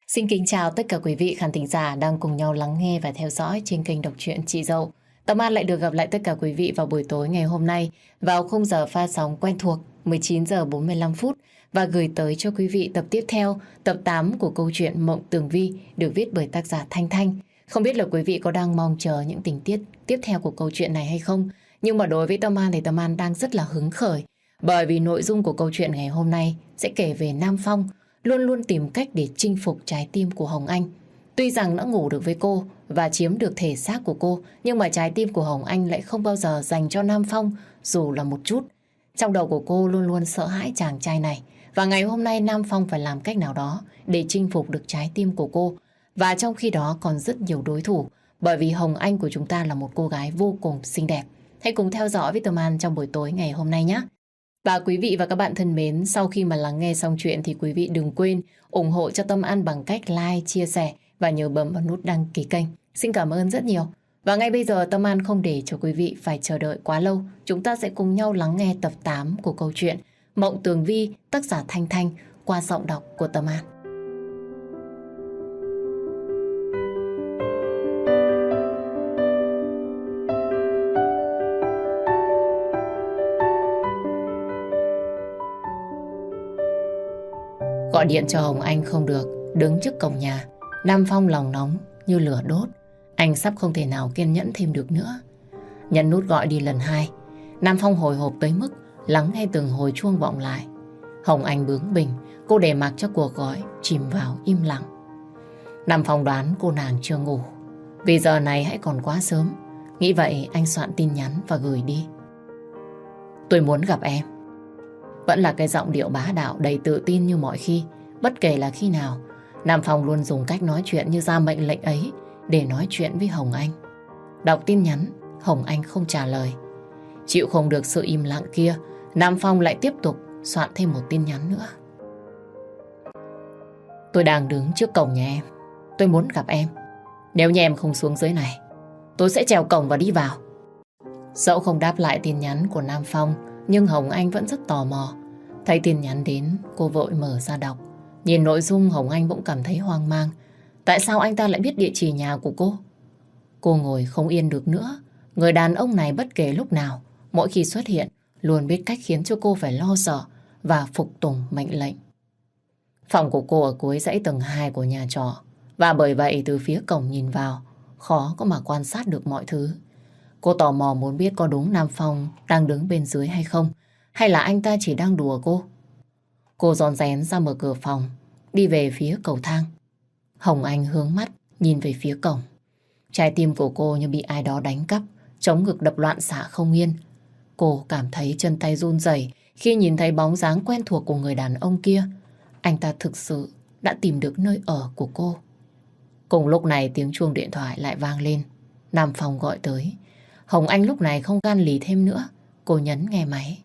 Xin kính chào tất cả quý vị khán thính giả đang cùng nhau lắng nghe và theo dõi trên kênh đọc truyện Chị Dậu. Tâm An lại được gặp lại tất cả quý vị vào buổi tối ngày hôm nay vào khung giờ phát sóng quen thuộc 19 giờ 45 phút và gửi tới cho quý vị tập tiếp theo, tập 8 của câu chuyện Mộng Tường Vi được viết bởi tác giả Thanh Thanh. Không biết là quý vị có đang mong chờ những tình tiết tiếp theo của câu chuyện này hay không? Nhưng mà đối với Tâm An thì Tâm An đang rất là hứng khởi bởi vì nội dung của câu chuyện ngày hôm nay sẽ kể về Nam Phong luôn luôn tìm cách để chinh phục trái tim của Hồng Anh. Tuy rằng đã ngủ được với cô và chiếm được thể xác của cô, nhưng mà trái tim của Hồng Anh lại không bao giờ dành cho Nam Phong dù là một chút. Trong đầu của cô luôn luôn sợ hãi chàng trai này. Và ngày hôm nay Nam Phong phải làm cách nào đó để chinh phục được trái tim của cô. Và trong khi đó còn rất nhiều đối thủ, bởi vì Hồng Anh của chúng ta là một cô gái vô cùng xinh đẹp. Hãy cùng theo dõi với Tâm An trong buổi tối ngày hôm nay nhé. Và quý vị và các bạn thân mến, sau khi mà lắng nghe xong chuyện thì quý vị đừng quên ủng hộ cho Tâm An bằng cách like, chia sẻ và nhớ bấm vào nút đăng ký kênh. Xin cảm ơn rất nhiều. Và ngay bây giờ Tâm An không để cho quý vị phải chờ đợi quá lâu. Chúng ta sẽ cùng nhau lắng nghe tập 8 của câu chuyện Mộng Tường Vi, tác giả Thanh Thanh qua giọng đọc của Tâm An. Gọi điện cho Hồng Anh không được, đứng trước cổng nhà, Nam Phong lòng nóng như lửa đốt. Anh sắp không thể nào kiên nhẫn thêm được nữa. Nhấn nút gọi đi lần 2, Nam Phong hồi hộp tới mức lắng nghe từng hồi chuông vọng lại. Hồng Anh bướng bỉnh, cô để mặc cho cuộc gọi chìm vào im lặng. Nam Phong đoán cô nàng chưa ngủ, vì giờ này hãy còn quá sớm. Nghĩ vậy anh soạn tin nhắn và gửi đi. Tôi muốn gặp em. Vẫn là cái giọng điệu bá đạo đầy tự tin như mọi khi. Bất kể là khi nào, Nam Phong luôn dùng cách nói chuyện như ra mệnh lệnh ấy để nói chuyện với Hồng Anh. Đọc tin nhắn, Hồng Anh không trả lời. Chịu không được sự im lặng kia, Nam Phong lại tiếp tục soạn thêm một tin nhắn nữa. Tôi đang đứng trước cổng nhà em. Tôi muốn gặp em. Nếu như em không xuống dưới này, tôi sẽ trèo cổng và đi vào. Dẫu không đáp lại tin nhắn của Nam Phong, nhưng Hồng Anh vẫn rất tò mò. Thấy tin nhắn đến, cô vội mở ra đọc. Nhìn nội dung, Hồng Anh bỗng cảm thấy hoang mang. Tại sao anh ta lại biết địa chỉ nhà của cô? Cô ngồi không yên được nữa. Người đàn ông này bất kể lúc nào, mỗi khi xuất hiện, luôn biết cách khiến cho cô phải lo sợ và phục tùng mệnh lệnh. Phòng của cô ở cuối dãy tầng 2 của nhà trọ, và bởi vậy từ phía cổng nhìn vào, khó có mà quan sát được mọi thứ. Cô tò mò muốn biết có đúng Nam Phong đang đứng bên dưới hay không, hay là anh ta chỉ đang đùa cô. Cô rón rén ra mở cửa phòng, đi về phía cầu thang. Hồng Anh hướng mắt, nhìn về phía cổng. Trái tim của cô như bị ai đó đánh cắp, trống ngực đập loạn xạ không yên. Cô cảm thấy chân tay run rẩy khi nhìn thấy bóng dáng quen thuộc của người đàn ông kia. Anh ta thực sự đã tìm được nơi ở của cô. Cùng lúc này tiếng chuông điện thoại lại vang lên. Nam Phong gọi tới. Hồng Anh lúc này không gan lì thêm nữa. Cô nhấn nghe máy.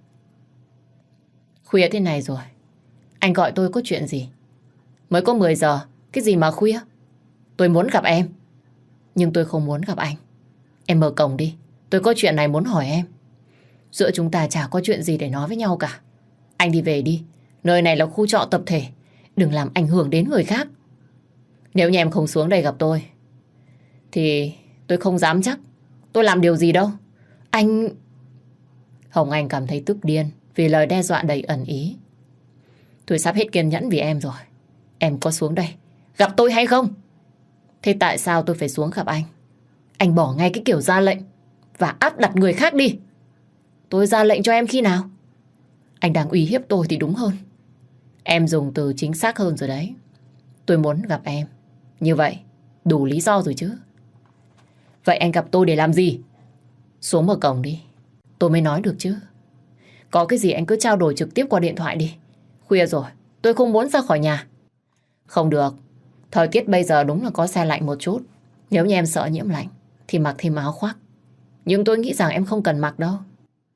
Khuya thế này rồi, anh gọi tôi có chuyện gì? Mới có 10 giờ, cái gì mà khuya? Tôi muốn gặp em. Nhưng tôi không muốn gặp anh. Em mở cổng đi, tôi có chuyện này muốn hỏi em. Giữa chúng ta chả có chuyện gì để nói với nhau cả. Anh đi về đi, nơi này là khu trọ tập thể. Đừng làm ảnh hưởng đến người khác. Nếu như em không xuống đây gặp tôi, thì tôi không dám chắc tôi làm điều gì đâu. Anh... Hồng Anh cảm thấy tức điên vì lời đe dọa đầy ẩn ý. Tôi sắp hết kiên nhẫn vì em rồi. Em có xuống đây gặp tôi hay không? Thế tại sao tôi phải xuống gặp anh? Anh bỏ ngay cái kiểu ra lệnh và áp đặt người khác đi. Tôi ra lệnh cho em khi nào? Anh đang uy hiếp tôi thì đúng hơn. Em dùng từ chính xác hơn rồi đấy. Tôi muốn gặp em. Như vậy đủ lý do rồi chứ. Vậy anh gặp tôi để làm gì? Xuống mở cổng đi, tôi mới nói được chứ. Có cái gì anh cứ trao đổi trực tiếp qua điện thoại đi. Khuya rồi, tôi không muốn ra khỏi nhà. Không được, thời tiết bây giờ đúng là có se lạnh một chút. Nếu như em sợ nhiễm lạnh thì mặc thêm áo khoác. Nhưng tôi nghĩ rằng em không cần mặc đâu.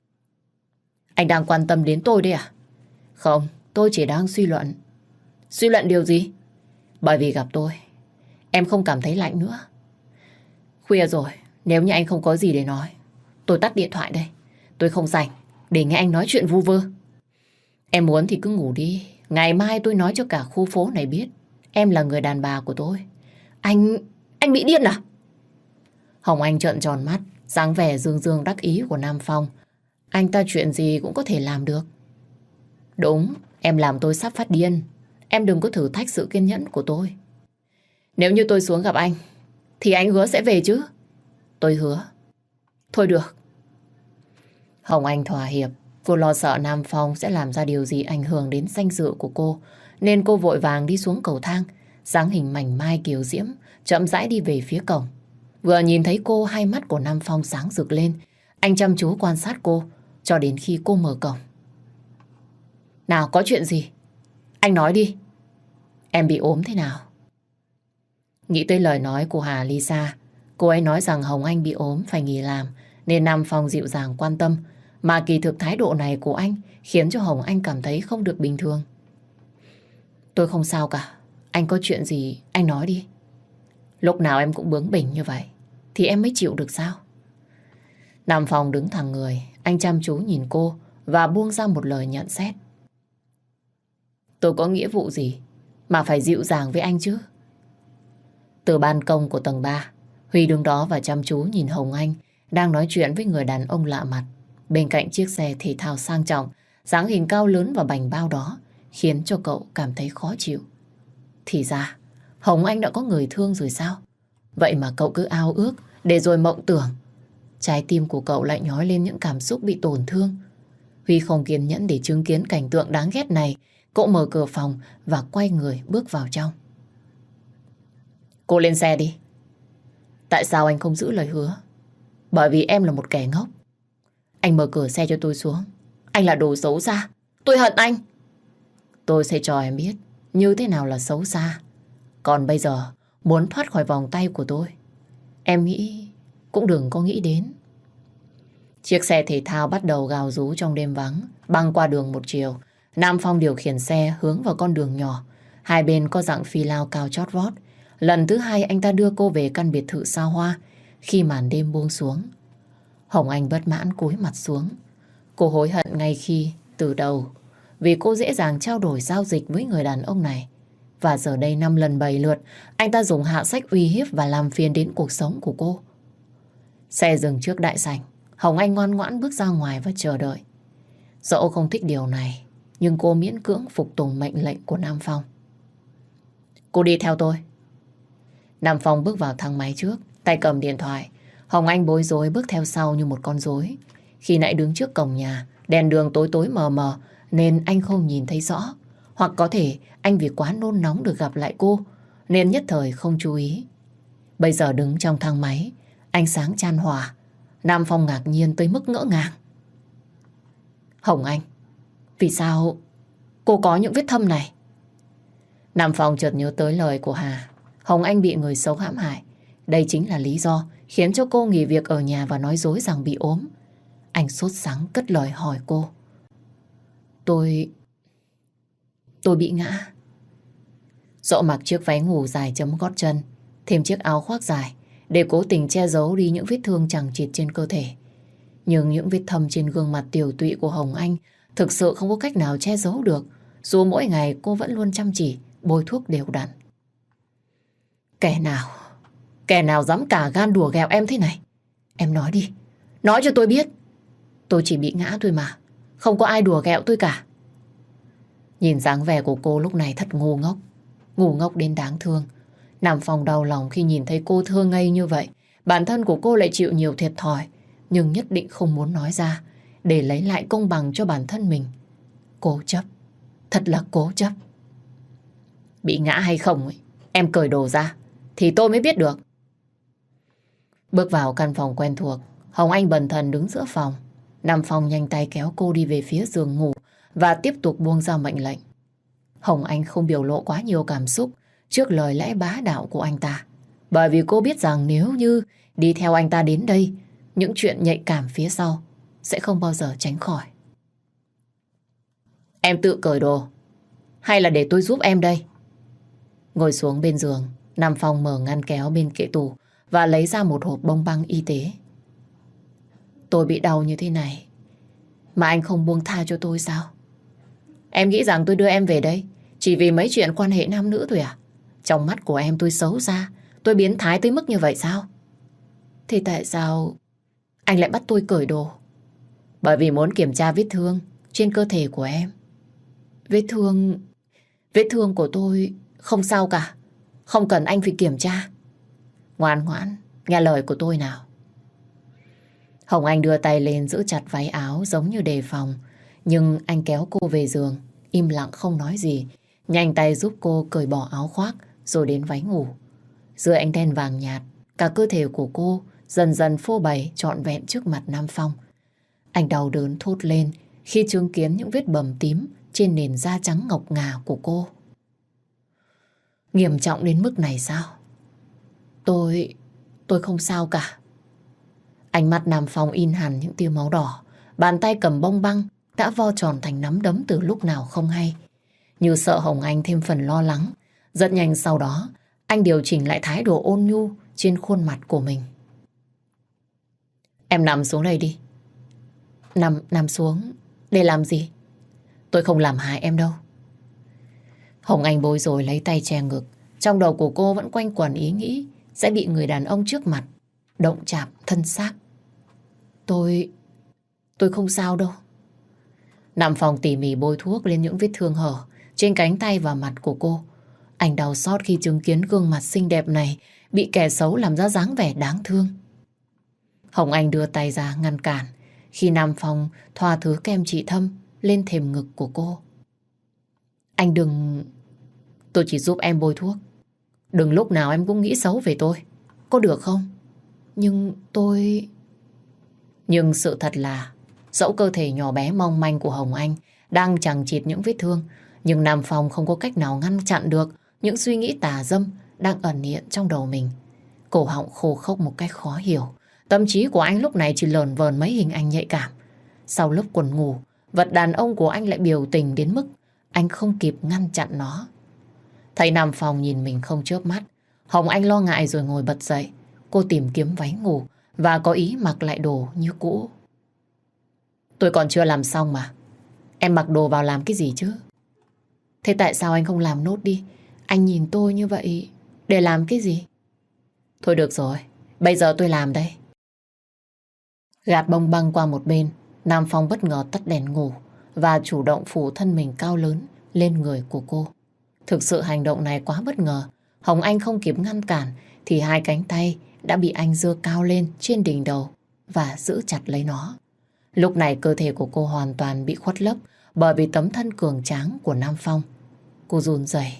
Anh đang quan tâm đến tôi đấy à? Không, tôi chỉ đang suy luận. Suy luận điều gì? Bởi vì gặp tôi, em không cảm thấy lạnh nữa. Khuya rồi, nếu như anh không có gì để nói, tôi tắt điện thoại đây. Tôi không rảnh để nghe anh nói chuyện vu vơ. Em muốn thì cứ ngủ đi. Ngày mai tôi nói cho cả khu phố này biết em là người đàn bà của tôi. Anh bị điên à? Hồng Anh trợn tròn mắt, dáng vẻ dương dương đắc ý của Nam Phong. Anh ta chuyện gì cũng có thể làm được. Đúng, em làm tôi sắp phát điên. Em đừng có thử thách sự kiên nhẫn của tôi. Nếu như tôi xuống gặp anh, thì anh hứa sẽ về chứ? Tôi hứa. Thôi được. Hồng Anh thỏa hiệp. Cô lo sợ Nam Phong sẽ làm ra điều gì ảnh hưởng đến danh dự của cô, nên cô vội vàng đi xuống cầu thang, dáng hình mảnh mai kiều diễm, chậm rãi đi về phía cổng. Vừa nhìn thấy cô, hai mắt của Nam Phong sáng rực lên. Anh chăm chú quan sát cô, cho đến khi cô mở cổng. Nào, có chuyện gì? Anh nói đi. Em bị ốm thế nào? Nghĩ tới lời nói của Hà Lisa, cô ấy nói rằng Hồng Anh bị ốm phải nghỉ làm, nên Nam Phong dịu dàng quan tâm. Mà kỳ thực thái độ này của anh khiến cho Hồng Anh cảm thấy không được bình thường. Tôi không sao cả. Anh có chuyện gì anh nói đi. Lúc nào em cũng bướng bỉnh như vậy thì em mới chịu được sao? Nam Phong đứng thẳng người, anh chăm chú nhìn cô và buông ra một lời nhận xét. Tôi có nghĩa vụ gì mà phải dịu dàng với anh chứ? Từ ban công của tầng 3, Huy đứng đó và chăm chú nhìn Hồng Anh đang nói chuyện với người đàn ông lạ mặt. Bên cạnh chiếc xe thể thao sang trọng, dáng hình cao lớn và bành bao đó khiến cho cậu cảm thấy khó chịu. Thì ra, Hồng Anh đã có người thương rồi sao? Vậy mà cậu cứ ao ước, để rồi mộng tưởng. Trái tim của cậu lại nhói lên những cảm xúc bị tổn thương. Huy không kiên nhẫn để chứng kiến cảnh tượng đáng ghét này. Cậu mở cửa phòng và quay người bước vào trong. Cô lên xe đi. Tại sao anh không giữ lời hứa? Bởi vì em là một kẻ ngốc. Anh mở cửa xe cho tôi xuống. Anh là đồ xấu xa. Tôi hận anh. Tôi sẽ cho em biết như thế nào là xấu xa. Còn bây giờ, muốn thoát khỏi vòng tay của tôi, em nghĩ cũng đừng có nghĩ đến. Chiếc xe thể thao bắt đầu gào rú trong đêm vắng, băng qua đường một chiều. Nam Phong điều khiển xe hướng vào con đường nhỏ. Hai bên có dặng phi lao cao chót vót. Lần thứ hai anh ta đưa cô về căn biệt thự xa hoa khi màn đêm buông xuống. Hồng Anh bất mãn cúi mặt xuống. Cô hối hận ngay khi từ đầu vì cô dễ dàng trao đổi giao dịch với người đàn ông này. Và giờ đây 5 lần 7 lượt anh ta dùng hạ sách uy hiếp và làm phiền đến cuộc sống của cô. Xe dừng trước đại sảnh. Hồng Anh ngoan ngoãn bước ra ngoài và chờ đợi. Dẫu không thích điều này, nhưng cô miễn cưỡng phục tùng mệnh lệnh của Nam Phong. Cô đi theo tôi. Nam Phong bước vào thang máy trước, tay cầm điện thoại. Hồng Anh bối rối bước theo sau như một con rối. Khi nãy đứng trước cổng nhà, đèn đường tối tối mờ mờ nên anh không nhìn thấy rõ. Hoặc có thể anh vì quá nôn nóng được gặp lại cô nên nhất thời không chú ý. Bây giờ đứng trong thang máy, ánh sáng chan hòa. Nam Phong ngạc nhiên tới mức ngỡ ngàng. Hồng Anh, vì sao cô có những vết thâm này? Nam Phong chợt nhớ tới lời của Hà. Hồng Anh bị người xấu hãm hại. Đây chính là lý do khiến cho cô nghỉ việc ở nhà và nói dối rằng bị ốm. Anh sốt sắng cất lời hỏi cô. Tôi bị ngã. Dẫu mặc chiếc váy ngủ dài chấm gót chân, thêm chiếc áo khoác dài để cố tình che giấu đi những vết thương chằng chịt trên cơ thể. Nhưng những vết thâm trên gương mặt tiều tụy của Hồng Anh thực sự không có cách nào che giấu được, dù mỗi ngày cô vẫn luôn chăm chỉ bôi thuốc đều đặn. Kẻ nào dám cả gan đùa ghẹo em thế này? Em nói đi, nói cho tôi biết. Tôi chỉ bị ngã thôi mà, không có ai đùa ghẹo tôi cả. Nhìn dáng vẻ của cô lúc này thật ngu ngốc đến đáng thương. Nam Phong đau lòng khi nhìn thấy cô thơ ngây như vậy. Bản thân của cô lại chịu nhiều thiệt thòi, nhưng nhất định không muốn nói ra để lấy lại công bằng cho bản thân mình. Cố chấp, thật là cố chấp. Bị ngã hay không ấy, em cởi đồ ra thì tôi mới biết được. Bước vào căn phòng quen thuộc, Hồng Anh bần thần đứng giữa phòng. Nam Phong nhanh tay kéo cô đi về phía giường ngủ và tiếp tục buông ra mệnh lệnh. Hồng Anh không biểu lộ quá nhiều cảm xúc trước lời lẽ bá đạo của anh ta, bởi vì cô biết rằng nếu như đi theo anh ta đến đây, những chuyện nhạy cảm phía sau sẽ không bao giờ tránh khỏi. Em tự cởi đồ hay là để tôi giúp em đây? Ngồi xuống bên giường, Nam Phong mở ngăn kéo bên kệ tủ và lấy ra một hộp bông băng y tế. Tôi bị đau như thế này mà anh không buông tha cho tôi sao? Em nghĩ rằng tôi đưa em về đây chỉ vì mấy chuyện quan hệ nam nữ thôi à? Trong mắt của em tôi xấu xa, tôi biến thái tới mức như vậy sao? Thì tại sao anh lại bắt tôi cởi đồ? Bởi vì muốn kiểm tra vết thương trên cơ thể của em. Vết thương... Vết thương của tôi không sao cả. Không cần anh phải kiểm tra. Ngoan ngoãn, nghe lời của tôi nào. Hồng Anh đưa tay lên giữ chặt váy áo giống như đề phòng. Nhưng anh kéo cô về giường, im lặng không nói gì. Nhanh tay giúp cô cởi bỏ áo khoác rồi đến váy ngủ. Dưới ánh đèn vàng nhạt, cả cơ thể của cô dần dần phô bày trọn vẹn trước mặt Nam Phong. Anh đau đớn thốt lên khi chứng kiến những vết bầm tím trên nền da trắng ngọc ngà của cô. Nghiêm trọng đến mức này sao? Tôi không sao cả. Ánh mắt Nam Phong in hẳn những tia máu đỏ. Bàn tay cầm bông băng đã vo tròn thành nắm đấm từ lúc nào không hay. Như sợ Hồng Anh thêm phần lo lắng. Rất nhanh sau đó, anh điều chỉnh lại thái độ ôn nhu trên khuôn mặt của mình. Em nằm xuống đây đi. Nằm xuống để làm gì? Tôi không làm hại em đâu. Hồng Anh bối rối lấy tay che ngực. Trong đầu của cô vẫn quanh quẩn ý nghĩ sẽ bị người đàn ông trước mặt động chạm thân xác. Tôi không sao đâu. Nam Phong tỉ mỉ bôi thuốc lên những vết thương hở trên cánh tay và mặt của cô. Anh đau xót khi chứng kiến gương mặt xinh đẹp này bị kẻ xấu làm ra dáng vẻ đáng thương. Hồng Anh đưa tay ra ngăn cản khi Nam Phong thoa thứ kem trị thâm lên thềm ngực của cô. Anh đừng... Tôi chỉ giúp em bôi thuốc. Đừng lúc nào em cũng nghĩ xấu về tôi. Có được không? Nhưng sự thật là dẫu cơ thể nhỏ bé mong manh của Hồng Anh đang chằng chịt những vết thương, nhưng Nam Phong không có cách nào ngăn chặn được những suy nghĩ tà dâm đang ẩn hiện trong đầu mình. Cổ họng khô khốc một cách khó hiểu. Tâm trí của anh lúc này chỉ lờn vờn mấy hình ảnh nhạy cảm. Sau lớp quần ngủ, vật đàn ông của anh lại biểu tình đến mức anh không kịp ngăn chặn nó. Thấy Nam Phong nhìn mình không chớp mắt, Hồng Anh lo ngại rồi ngồi bật dậy. Cô tìm kiếm váy ngủ và có ý mặc lại đồ như cũ. Tôi còn chưa làm xong mà. Em mặc đồ vào làm cái gì chứ? Thế tại sao anh không làm nốt đi? Anh nhìn tôi như vậy để làm cái gì? Thôi được rồi, bây giờ tôi làm đây. Gạt bông băng qua một bên, Nam Phong bất ngờ tắt đèn ngủ và chủ động phủ thân mình cao lớn lên người của cô. Thực sự hành động này quá bất ngờ. Hồng Anh không kịp ngăn cản thì hai cánh tay đã bị anh giơ cao lên trên đỉnh đầu và giữ chặt lấy nó. Lúc này cơ thể của cô hoàn toàn bị khuất lấp bởi vì tấm thân cường tráng của Nam Phong. Cô run rẩy.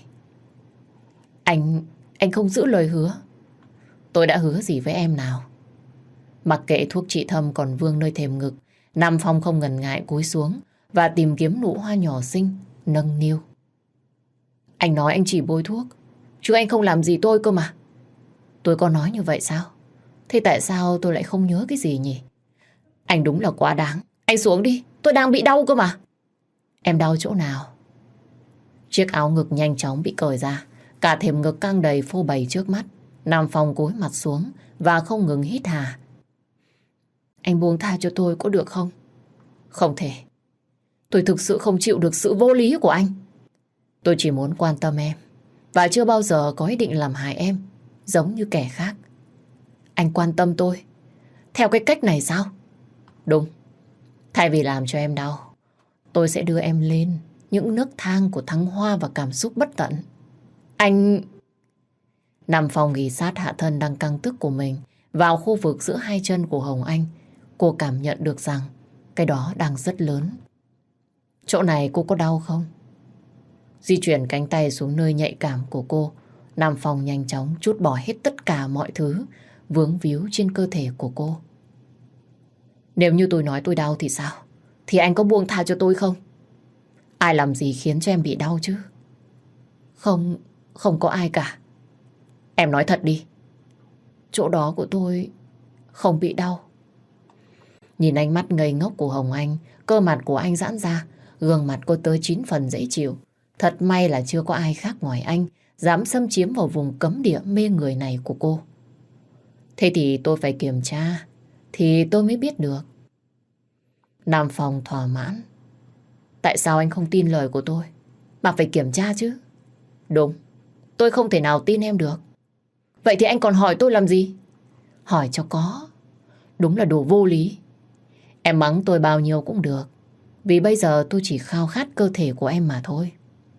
Anh không giữ lời hứa. Tôi đã hứa gì với em nào? Mặc kệ thuốc trị thâm còn vương nơi thềm ngực, Nam Phong không ngần ngại cúi xuống và tìm kiếm nụ hoa nhỏ xinh, nâng niu. Anh nói anh chỉ bôi thuốc, chứ anh không làm gì tôi cơ mà. Tôi có nói như vậy sao? Thế tại sao tôi lại không nhớ cái gì nhỉ? Anh đúng là quá đáng. Anh xuống đi, tôi đang bị đau cơ mà. Em đau chỗ nào? Chiếc áo ngực nhanh chóng bị cởi ra. Cả thềm ngực căng đầy phô bày trước mắt. Nam Phong cúi mặt xuống và không ngừng hít hà. Anh buông tha cho tôi có được không? Không thể. Tôi thực sự không chịu được sự vô lý của anh. Tôi chỉ muốn quan tâm em và chưa bao giờ có ý định làm hại em giống như kẻ khác. Anh quan tâm tôi theo cái cách này sao? Đúng. Thay vì làm cho em đau, tôi sẽ đưa em lên những nấc thang của thăng hoa và cảm xúc bất tận. Anh... Nam Phong ghì sát hạ thân đang căng tức của mình vào khu vực giữa hai chân của Hồng Anh. Cô cảm nhận được rằng cái đó đang rất lớn. Chỗ này cô có đau không? Di chuyển cánh tay xuống nơi nhạy cảm của cô, Nam Phong nhanh chóng trút bỏ hết tất cả mọi thứ vướng víu trên cơ thể của cô. Nếu như tôi nói tôi đau thì sao? Thì anh có buông tha cho tôi không? Ai làm gì khiến cho em bị đau chứ? Không có ai cả. Em nói thật đi. Chỗ đó của tôi không bị đau. Nhìn ánh mắt ngây ngốc của Hồng Anh, cơ mặt của anh giãn ra, gương mặt cô tới 9 phần dễ chịu. Thật may là chưa có ai khác ngoài anh dám xâm chiếm vào vùng cấm địa mê người này của cô. Thế thì tôi phải kiểm tra thì tôi mới biết được. Nam Phong thỏa mãn. Tại sao anh không tin lời của tôi mà phải kiểm tra chứ? Đúng, tôi không thể nào tin em được. Vậy thì anh còn hỏi tôi làm gì? Hỏi cho có. Đúng là đồ vô lý. Em mắng tôi bao nhiêu cũng được. Vì bây giờ tôi chỉ khao khát cơ thể của em mà thôi.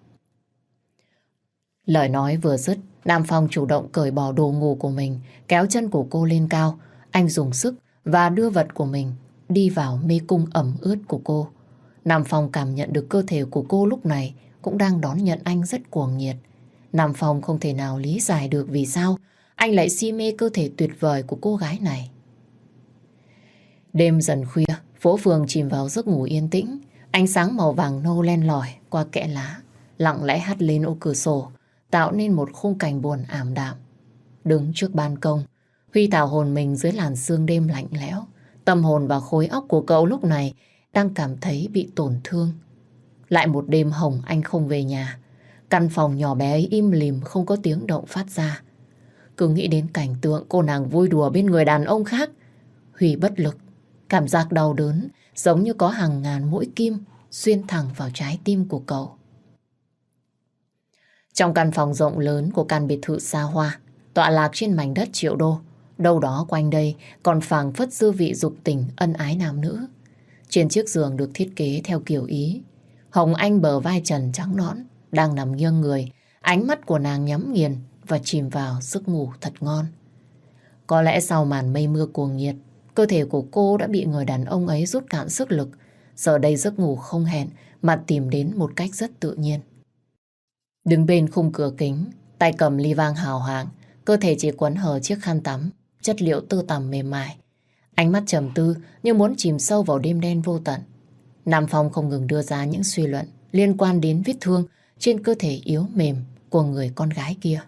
Lời nói vừa dứt, Nam Phong chủ động cởi bỏ đồ ngủ của mình, kéo chân của cô lên cao. Anh dùng sức và đưa vật của mình đi vào mê cung ẩm ướt của cô. Nam Phong cảm nhận được cơ thể của cô lúc này cũng đang đón nhận anh rất cuồng nhiệt. Nam Phong không thể nào lý giải được vì sao anh lại si mê cơ thể tuyệt vời của cô gái này. Đêm dần khuya, phố phường chìm vào giấc ngủ yên tĩnh. Ánh sáng màu vàng nâu len lỏi qua kẽ lá, lặng lẽ hắt lên ô cửa sổ, tạo nên một khung cảnh buồn ảm đạm. Đứng trước ban công, Huy thả hồn mình dưới làn sương đêm lạnh lẽo. Tâm hồn và khối óc của cậu lúc này đang cảm thấy bị tổn thương. Lại một đêm Hồng Anh không về nhà. Căn phòng nhỏ bé ấy im lìm không có tiếng động phát ra. Cứ nghĩ đến cảnh tượng cô nàng vui đùa bên người đàn ông khác, Huy bất lực. Cảm giác đau đớn giống như có hàng ngàn mũi kim xuyên thẳng vào trái tim của cậu. Trong căn phòng rộng lớn của căn biệt thự xa hoa, tọa lạc trên mảnh đất triệu đô, đâu đó quanh đây còn phảng phất dư vị dục tình ân ái nam nữ. Trên chiếc giường được thiết kế theo kiểu Ý, Hồng Anh bờ vai trần trắng nõn, đang nằm nghiêng người, ánh mắt của nàng nhắm nghiền và chìm vào giấc ngủ thật ngon. Có lẽ sau màn mây mưa cuồng nhiệt, cơ thể của cô đã bị người đàn ông ấy rút cạn sức lực. Giờ đây giấc ngủ không hẹn mà tìm đến một cách rất tự nhiên. Đứng bên khung cửa kính, tay cầm ly vang hào hạng, cơ thể chỉ quấn hở chiếc khăn tắm, chất liệu tơ tằm mềm mại. Ánh mắt trầm tư như muốn chìm sâu vào đêm đen vô tận. Nam Phong không ngừng đưa ra những suy luận liên quan đến vết thương trên cơ thể yếu mềm của người con gái kia.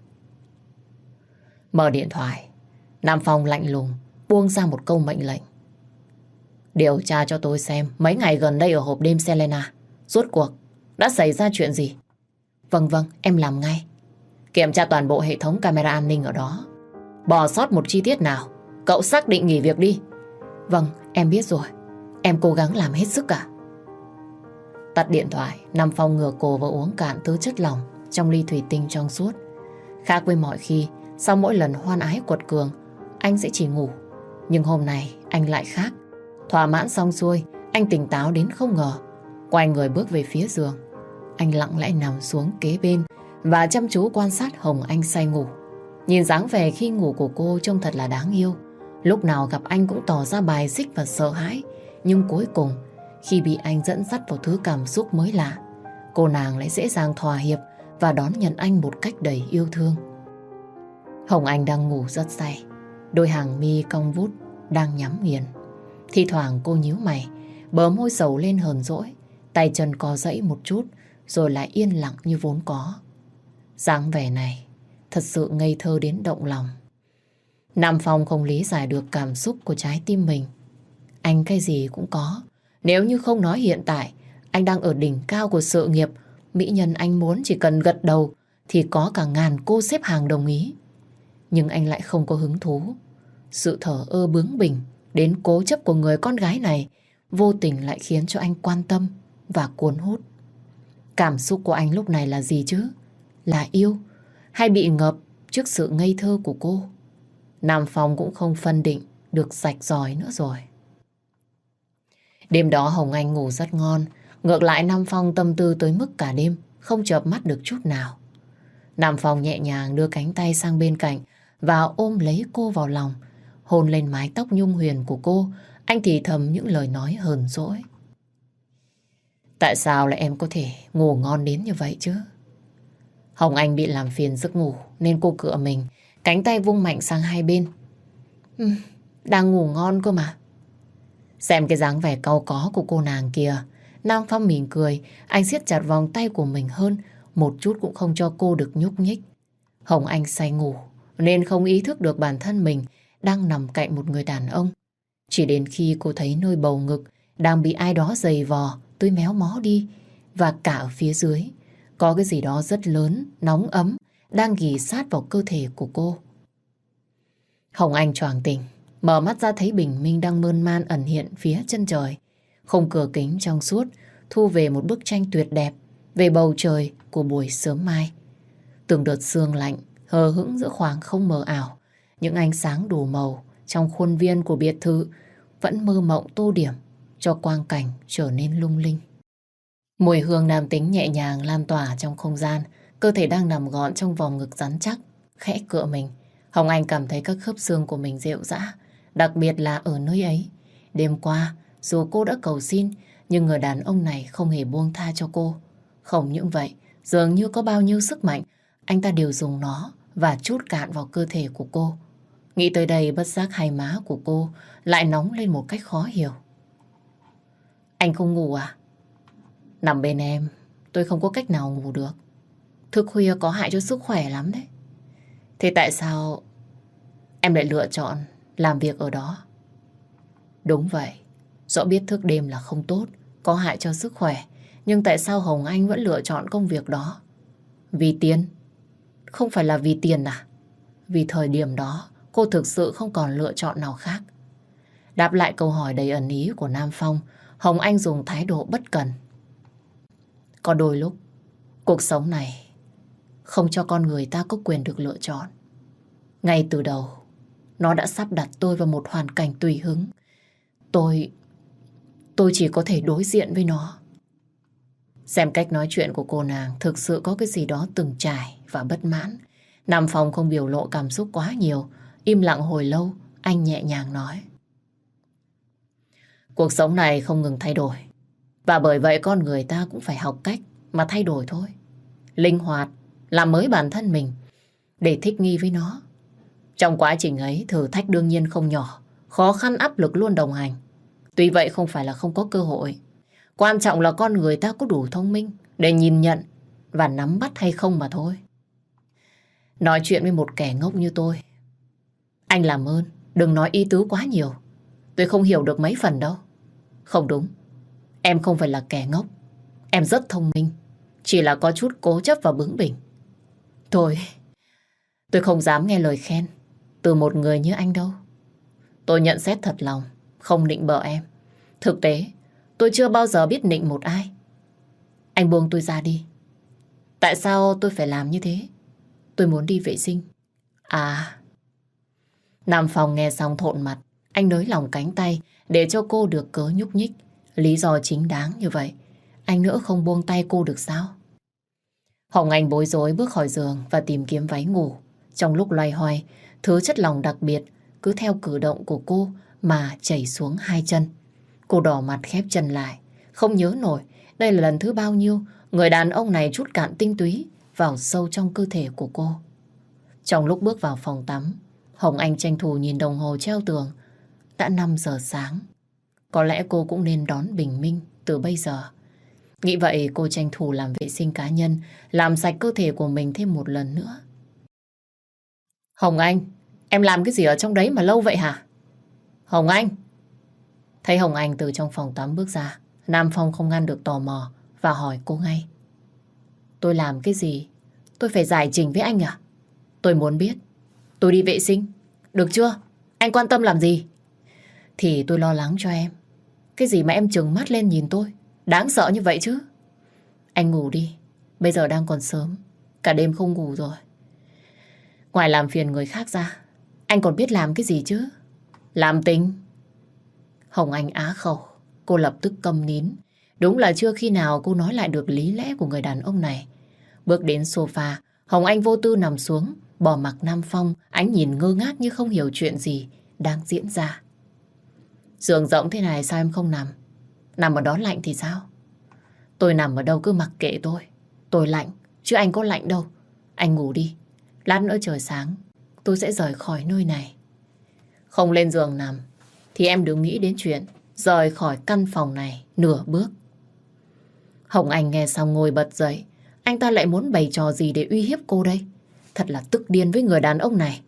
Mở điện thoại, Nam Phong lạnh lùng buông ra một câu mệnh lệnh. Điều tra cho tôi xem mấy ngày gần đây ở hộp đêm Selena, rốt cuộc đã xảy ra chuyện gì? Vâng, em làm ngay. Kiểm tra toàn bộ hệ thống camera an ninh ở đó. Bỏ sót một chi tiết nào, cậu xác định nghỉ việc đi. Vâng, em biết rồi. Em cố gắng làm hết sức cả. Tắt điện thoại, Nam Phong ngửa cổ và uống cạn thứ chất lỏng trong ly thủy tinh trong suốt. Khác với mọi khi, sau mỗi lần hoan ái quật cường, anh sẽ chỉ ngủ. Nhưng hôm nay anh lại khác. Thỏa mãn xong xuôi, anh tỉnh táo đến không ngờ. Quay người bước về phía giường. Anh lặng lẽ nằm xuống kế bên và chăm chú quan sát Hồng Anh say ngủ. Nhìn dáng vẻ khi ngủ của cô trông thật là đáng yêu. Lúc nào gặp anh cũng tỏ ra bài xích và sợ hãi. Nhưng cuối cùng, khi bị anh dẫn dắt vào thứ cảm xúc mới lạ, cô nàng lại dễ dàng thỏa hiệp và đón nhận anh một cách đầy yêu thương. Hồng Anh đang ngủ rất say. Đôi hàng mi cong vút đang nhắm nghiền. Thi thoảng cô nhíu mày, bờ môi sầu lên hờn dỗi, tay chân co giãy một chút rồi lại yên lặng như vốn có. Dáng vẻ này thật sự ngây thơ đến động lòng. Nam Phong không lý giải được cảm xúc của trái tim mình. Anh cái gì cũng có. Nếu như không nói hiện tại anh đang ở đỉnh cao của sự nghiệp, mỹ nhân anh muốn chỉ cần gật đầu thì có cả ngàn cô xếp hàng đồng ý. Nhưng anh lại không có hứng thú. Sự thờ ơ bướng bỉnh đến cố chấp của người con gái này vô tình lại khiến cho anh quan tâm và cuốn hút. Cảm xúc của anh lúc này là gì chứ? Là yêu hay bị ngợp trước sự ngây thơ của cô? Nam Phong cũng không phân định được rạch ròi nữa rồi. Đêm đó Hồng Anh ngủ rất ngon. Ngược lại Nam Phong tâm tư tới mức cả đêm không chợp mắt được chút nào. Nam Phong nhẹ nhàng đưa cánh tay sang bên cạnh và ôm lấy cô vào lòng, hôn lên mái tóc nhung huyền của cô. Anh thì thầm những lời nói hờn dỗi. Tại sao lại em có thể ngủ ngon đến như vậy chứ? Hồng Anh bị làm phiền giấc ngủ nên cô cựa mình, cánh tay vung mạnh sang hai bên. Đang ngủ ngon cơ mà. Xem cái dáng vẻ cau có của cô nàng kìa. Nam Phong mỉm cười, anh siết chặt vòng tay của mình hơn, một chút cũng không cho cô được nhúc nhích. Hồng Anh say ngủ nên không ý thức được bản thân mình đang nằm cạnh một người đàn ông. Chỉ đến khi cô thấy nơi bầu ngực đang bị ai đó giày vò tới méo mó đi, và cả ở phía dưới có cái gì đó rất lớn, nóng ấm đang ghì sát vào cơ thể của cô. Hồng Anh choàng tỉnh, mở mắt ra thấy bình minh đang mơn man ẩn hiện phía chân trời. Khung cửa kính trong suốt thu về một bức tranh tuyệt đẹp về bầu trời của buổi sớm mai. Từng đợt sương lạnh hờ hững giữa khoảng không mờ ảo. Những ánh sáng đủ màu trong khuôn viên của biệt thự vẫn mơ mộng tô điểm cho quang cảnh trở nên lung linh. Mùi hương nam tính nhẹ nhàng lan tỏa trong không gian, cơ thể đang nằm gọn trong vòng ngực rắn chắc, khẽ cựa mình. Hồng Anh cảm thấy các khớp xương của mình rệu rã, đặc biệt là ở nơi ấy. Đêm qua, dù cô đã cầu xin, nhưng người đàn ông này không hề buông tha cho cô. Không những vậy, dường như có bao nhiêu sức mạnh, anh ta đều dùng nó và trút cạn vào cơ thể của cô. Nghĩ tới đây bất giác hai má của cô lại nóng lên một cách khó hiểu. Anh không ngủ à? Nằm bên em, tôi không có cách nào ngủ được. Thức khuya có hại cho sức khỏe lắm đấy. Thế tại sao em lại lựa chọn làm việc ở đó? Đúng vậy, rõ biết thức đêm là không tốt, có hại cho sức khỏe. Nhưng tại sao Hồng Anh vẫn lựa chọn công việc đó? Vì tiền? Không phải là vì tiền à? Vì thời điểm đó, cô thực sự không còn lựa chọn nào khác. Đáp lại câu hỏi đầy ẩn ý của Nam Phong, Hồng Anh dùng thái độ bất cần. Có đôi lúc, cuộc sống này không cho con người ta có quyền được lựa chọn. Ngay từ đầu, nó đã sắp đặt tôi vào một hoàn cảnh tùy hứng. Tôi chỉ có thể đối diện với nó. Xem cách nói chuyện của cô nàng thực sự có cái gì đó từng trải và bất mãn. Nam Phong không biểu lộ cảm xúc quá nhiều, im lặng hồi lâu, anh nhẹ nhàng nói. Cuộc sống này không ngừng thay đổi, và bởi vậy con người ta cũng phải học cách mà thay đổi thôi. Linh hoạt, làm mới bản thân mình, để thích nghi với nó. Trong quá trình ấy, thử thách đương nhiên không nhỏ, khó khăn áp lực luôn đồng hành. Tuy vậy không phải là không có cơ hội. Quan trọng là con người ta có đủ thông minh để nhìn nhận và nắm bắt hay không mà thôi. Nói chuyện với một kẻ ngốc như tôi, anh làm ơn, đừng nói ý tứ quá nhiều. Tôi không hiểu được mấy phần đâu. Không đúng, em không phải là kẻ ngốc. Em rất thông minh, chỉ là có chút cố chấp và bướng bỉnh. Tôi không dám nghe lời khen từ một người như anh đâu. Tôi nhận xét thật lòng, không nịnh bợ em. Thực tế, tôi chưa bao giờ biết nịnh một ai. Anh buông tôi ra đi. Tại sao tôi phải làm như thế? Tôi muốn đi vệ sinh. À... Nam Phong nghe xong thộn mặt. Anh nới lỏng cánh tay để cho cô được cớ nhúc nhích. Lý do chính đáng như vậy. Anh nữa không buông tay cô được sao? Hồng Anh bối rối bước khỏi giường và tìm kiếm váy ngủ. Trong lúc loay hoay, thứ chất lỏng đặc biệt cứ theo cử động của cô mà chảy xuống hai chân. Cô đỏ mặt khép chân lại. Không nhớ nổi đây là lần thứ bao nhiêu người đàn ông này trút cạn tinh túy vào sâu trong cơ thể của cô. Trong lúc bước vào phòng tắm, Hồng Anh tranh thủ nhìn đồng hồ treo tường. Đã 5 giờ sáng. Có lẽ cô cũng nên đón bình minh từ bây giờ. Nghĩ vậy cô tranh thủ làm vệ sinh cá nhân, làm sạch cơ thể của mình thêm một lần nữa. Hồng Anh, em làm cái gì ở trong đấy mà lâu vậy hả? Hồng Anh! Thấy Hồng Anh từ trong phòng tắm bước ra, Nam Phong không ngăn được tò mò và hỏi cô ngay. Tôi làm cái gì? Tôi phải giải trình với anh à? Tôi muốn biết. Tôi đi vệ sinh. Được chưa? Anh quan tâm làm gì? Thì tôi lo lắng cho em. Cái gì mà em trừng mắt lên nhìn tôi? Đáng sợ như vậy chứ. Anh ngủ đi. Bây giờ đang còn sớm. Cả đêm không ngủ rồi. Ngoài làm phiền người khác ra, anh còn biết làm cái gì chứ? Làm tình. Hồng Anh á khẩu. Cô lập tức câm nín. Đúng là chưa khi nào cô nói lại được lý lẽ của người đàn ông này. Bước đến sofa, Hồng Anh vô tư nằm xuống, bỏ mặc Nam Phong, ánh nhìn ngơ ngác như không hiểu chuyện gì đang diễn ra. Giường rộng thế này sao em không nằm? Nằm ở đó lạnh thì sao? Tôi nằm ở đâu cứ mặc kệ tôi. Tôi lạnh, chứ anh có lạnh đâu. Anh ngủ đi. Lát nữa trời sáng, tôi sẽ rời khỏi nơi này. Không lên giường nằm, thì em đừng nghĩ đến chuyện rời khỏi căn phòng này nửa bước. Hồng Anh nghe xong ngồi bật dậy. Anh ta lại muốn bày trò gì để uy hiếp cô đây? Thật là tức điên với người đàn ông này.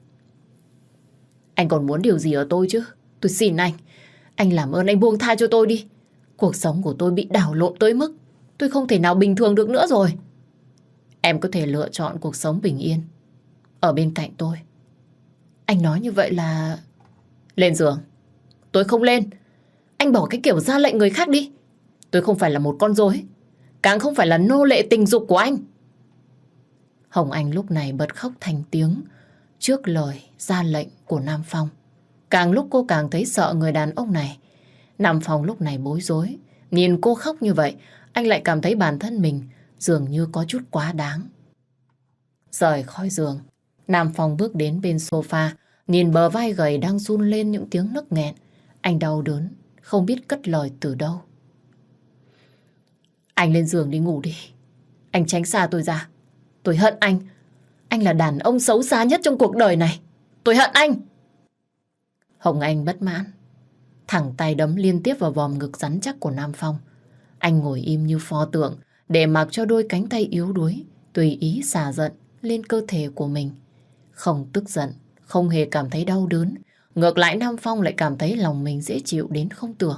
Anh còn muốn điều gì ở tôi chứ? Tôi xin anh làm ơn anh buông tha cho tôi đi. Cuộc sống của tôi bị đảo lộn tới mức tôi không thể nào bình thường được nữa rồi. Em có thể lựa chọn cuộc sống bình yên ở bên cạnh tôi. Anh nói như vậy là... Lên giường. Tôi không lên. Anh bỏ cái kiểu ra lệnh người khác đi. Tôi không phải là một con rối, càng không phải là nô lệ tình dục của anh. Hồng Anh lúc này bật khóc thành tiếng trước lời ra lệnh của Nam Phong. Càng lúc cô càng thấy sợ người đàn ông này. Nam Phong lúc này bối rối. Nhìn cô khóc như vậy, anh lại cảm thấy bản thân mình dường như có chút quá đáng. Rời khỏi giường, Nam Phong bước đến bên sofa, nhìn bờ vai gầy đang run lên những tiếng nức nghẹn. Anh đau đớn, không biết cất lời từ đâu. Anh lên giường đi ngủ đi. Anh tránh xa tôi ra. Tôi hận anh. Anh là đàn ông xấu xa nhất trong cuộc đời này. Tôi hận anh. Hồng Anh bất mãn, thẳng tay đấm liên tiếp vào vòm ngực rắn chắc của Nam Phong. Anh ngồi im như pho tượng, để mặc cho đôi cánh tay yếu đuối tùy ý xả giận lên cơ thể của mình. Không tức giận, không hề cảm thấy đau đớn. Ngược lại Nam Phong lại cảm thấy lòng mình dễ chịu đến không tưởng.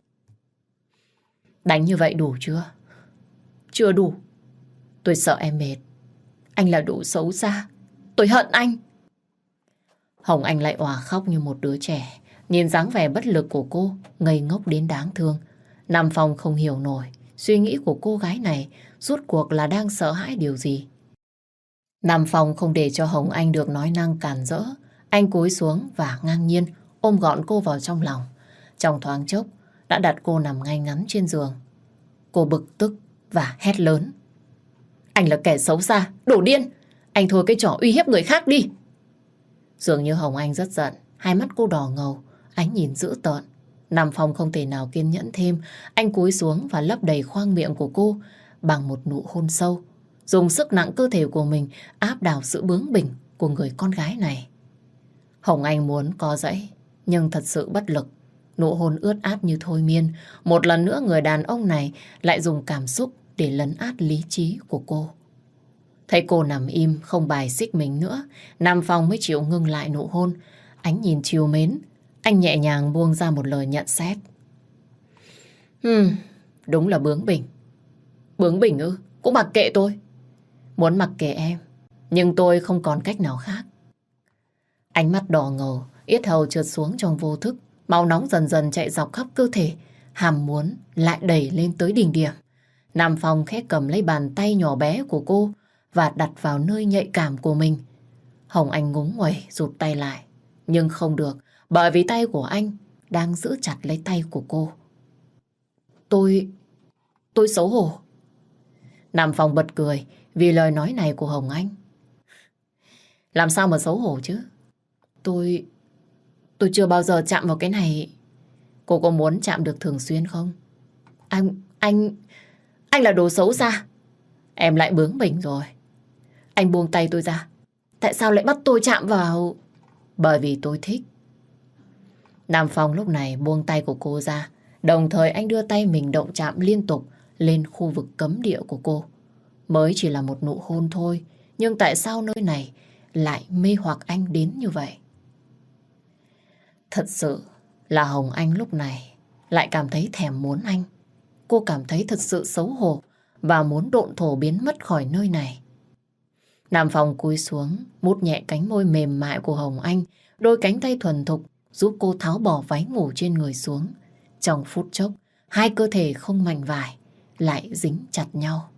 Đánh như vậy đủ chưa? Chưa đủ. Tôi sợ em mệt. Anh là đủ xấu xa. Tôi hận anh. Hồng Anh lại òa khóc như một đứa trẻ. Nhìn dáng vẻ bất lực của cô, ngây ngốc đến đáng thương. Nam Phong không hiểu nổi suy nghĩ của cô gái này rốt cuộc là đang sợ hãi điều gì. Nam Phong không để cho Hồng Anh được nói năng cản rỡ. Anh cúi xuống và ngang nhiên ôm gọn cô vào trong lòng. Trong thoáng chốc đã đặt cô nằm ngay ngắn trên giường. Cô bực tức và hét lớn. Anh là kẻ xấu xa, đổ điên. Anh thôi cái trò uy hiếp người khác đi. Dường như Hồng Anh rất giận. Hai mắt cô đỏ ngầu, ánh nhìn dữ tợn. Nam Phong không thể nào kiên nhẫn thêm. Anh cúi xuống và lấp đầy khoang miệng của cô bằng một nụ hôn sâu. Dùng sức nặng cơ thể của mình áp đảo sự bướng bỉnh của người con gái này. Hồng Anh muốn co giãy, nhưng thật sự bất lực. Nụ hôn ướt át như thôi miên. Một lần nữa người đàn ông này lại dùng cảm xúc để lấn át lý trí của cô. Thấy cô nằm im, không bài xích mình nữa, Nam Phong mới chịu ngưng lại nụ hôn. Ánh nhìn trìu mến, anh nhẹ nhàng buông ra một lời nhận xét. Đúng là bướng bỉnh. Bướng bỉnh ư? Cũng mặc kệ tôi. Muốn mặc kệ em, nhưng tôi không còn cách nào khác. Ánh mắt đỏ ngầu, yết hầu trượt xuống trong vô thức. Máu nóng dần dần chạy dọc khắp cơ thể. Hàm muốn lại đẩy lên tới đỉnh điểm. Nam Phong khẽ cầm lấy bàn tay nhỏ bé của cô và đặt vào nơi nhạy cảm của mình. Hồng Anh ngúng nguẩy rụt tay lại. Nhưng không được, bởi vì tay của anh đang giữ chặt lấy tay của cô. Tôi xấu hổ. Nam Phong bật cười vì lời nói này của Hồng Anh. Làm sao mà xấu hổ chứ? Tôi chưa bao giờ chạm vào cái này. Cô có muốn chạm được thường xuyên không? Anh là đồ xấu xa. Em lại bướng bỉnh rồi. Anh buông tay tôi ra. Tại sao lại bắt tôi chạm vào? Bởi vì tôi thích. Nam Phong lúc này buông tay của cô ra. Đồng thời anh đưa tay mình động chạm liên tục lên khu vực cấm địa của cô. Mới chỉ là một nụ hôn thôi, nhưng tại sao nơi này lại mê hoặc anh đến như vậy? Thật sự là Hồng Anh lúc này lại cảm thấy thèm muốn anh. Cô cảm thấy thật sự xấu hổ và muốn độn thổ biến mất khỏi nơi này. Nam Phong cúi xuống, mút nhẹ cánh môi mềm mại của Hồng Anh, đôi cánh tay thuần thục giúp cô tháo bỏ váy ngủ trên người xuống. Trong phút chốc, hai cơ thể không mảnh vải lại dính chặt nhau.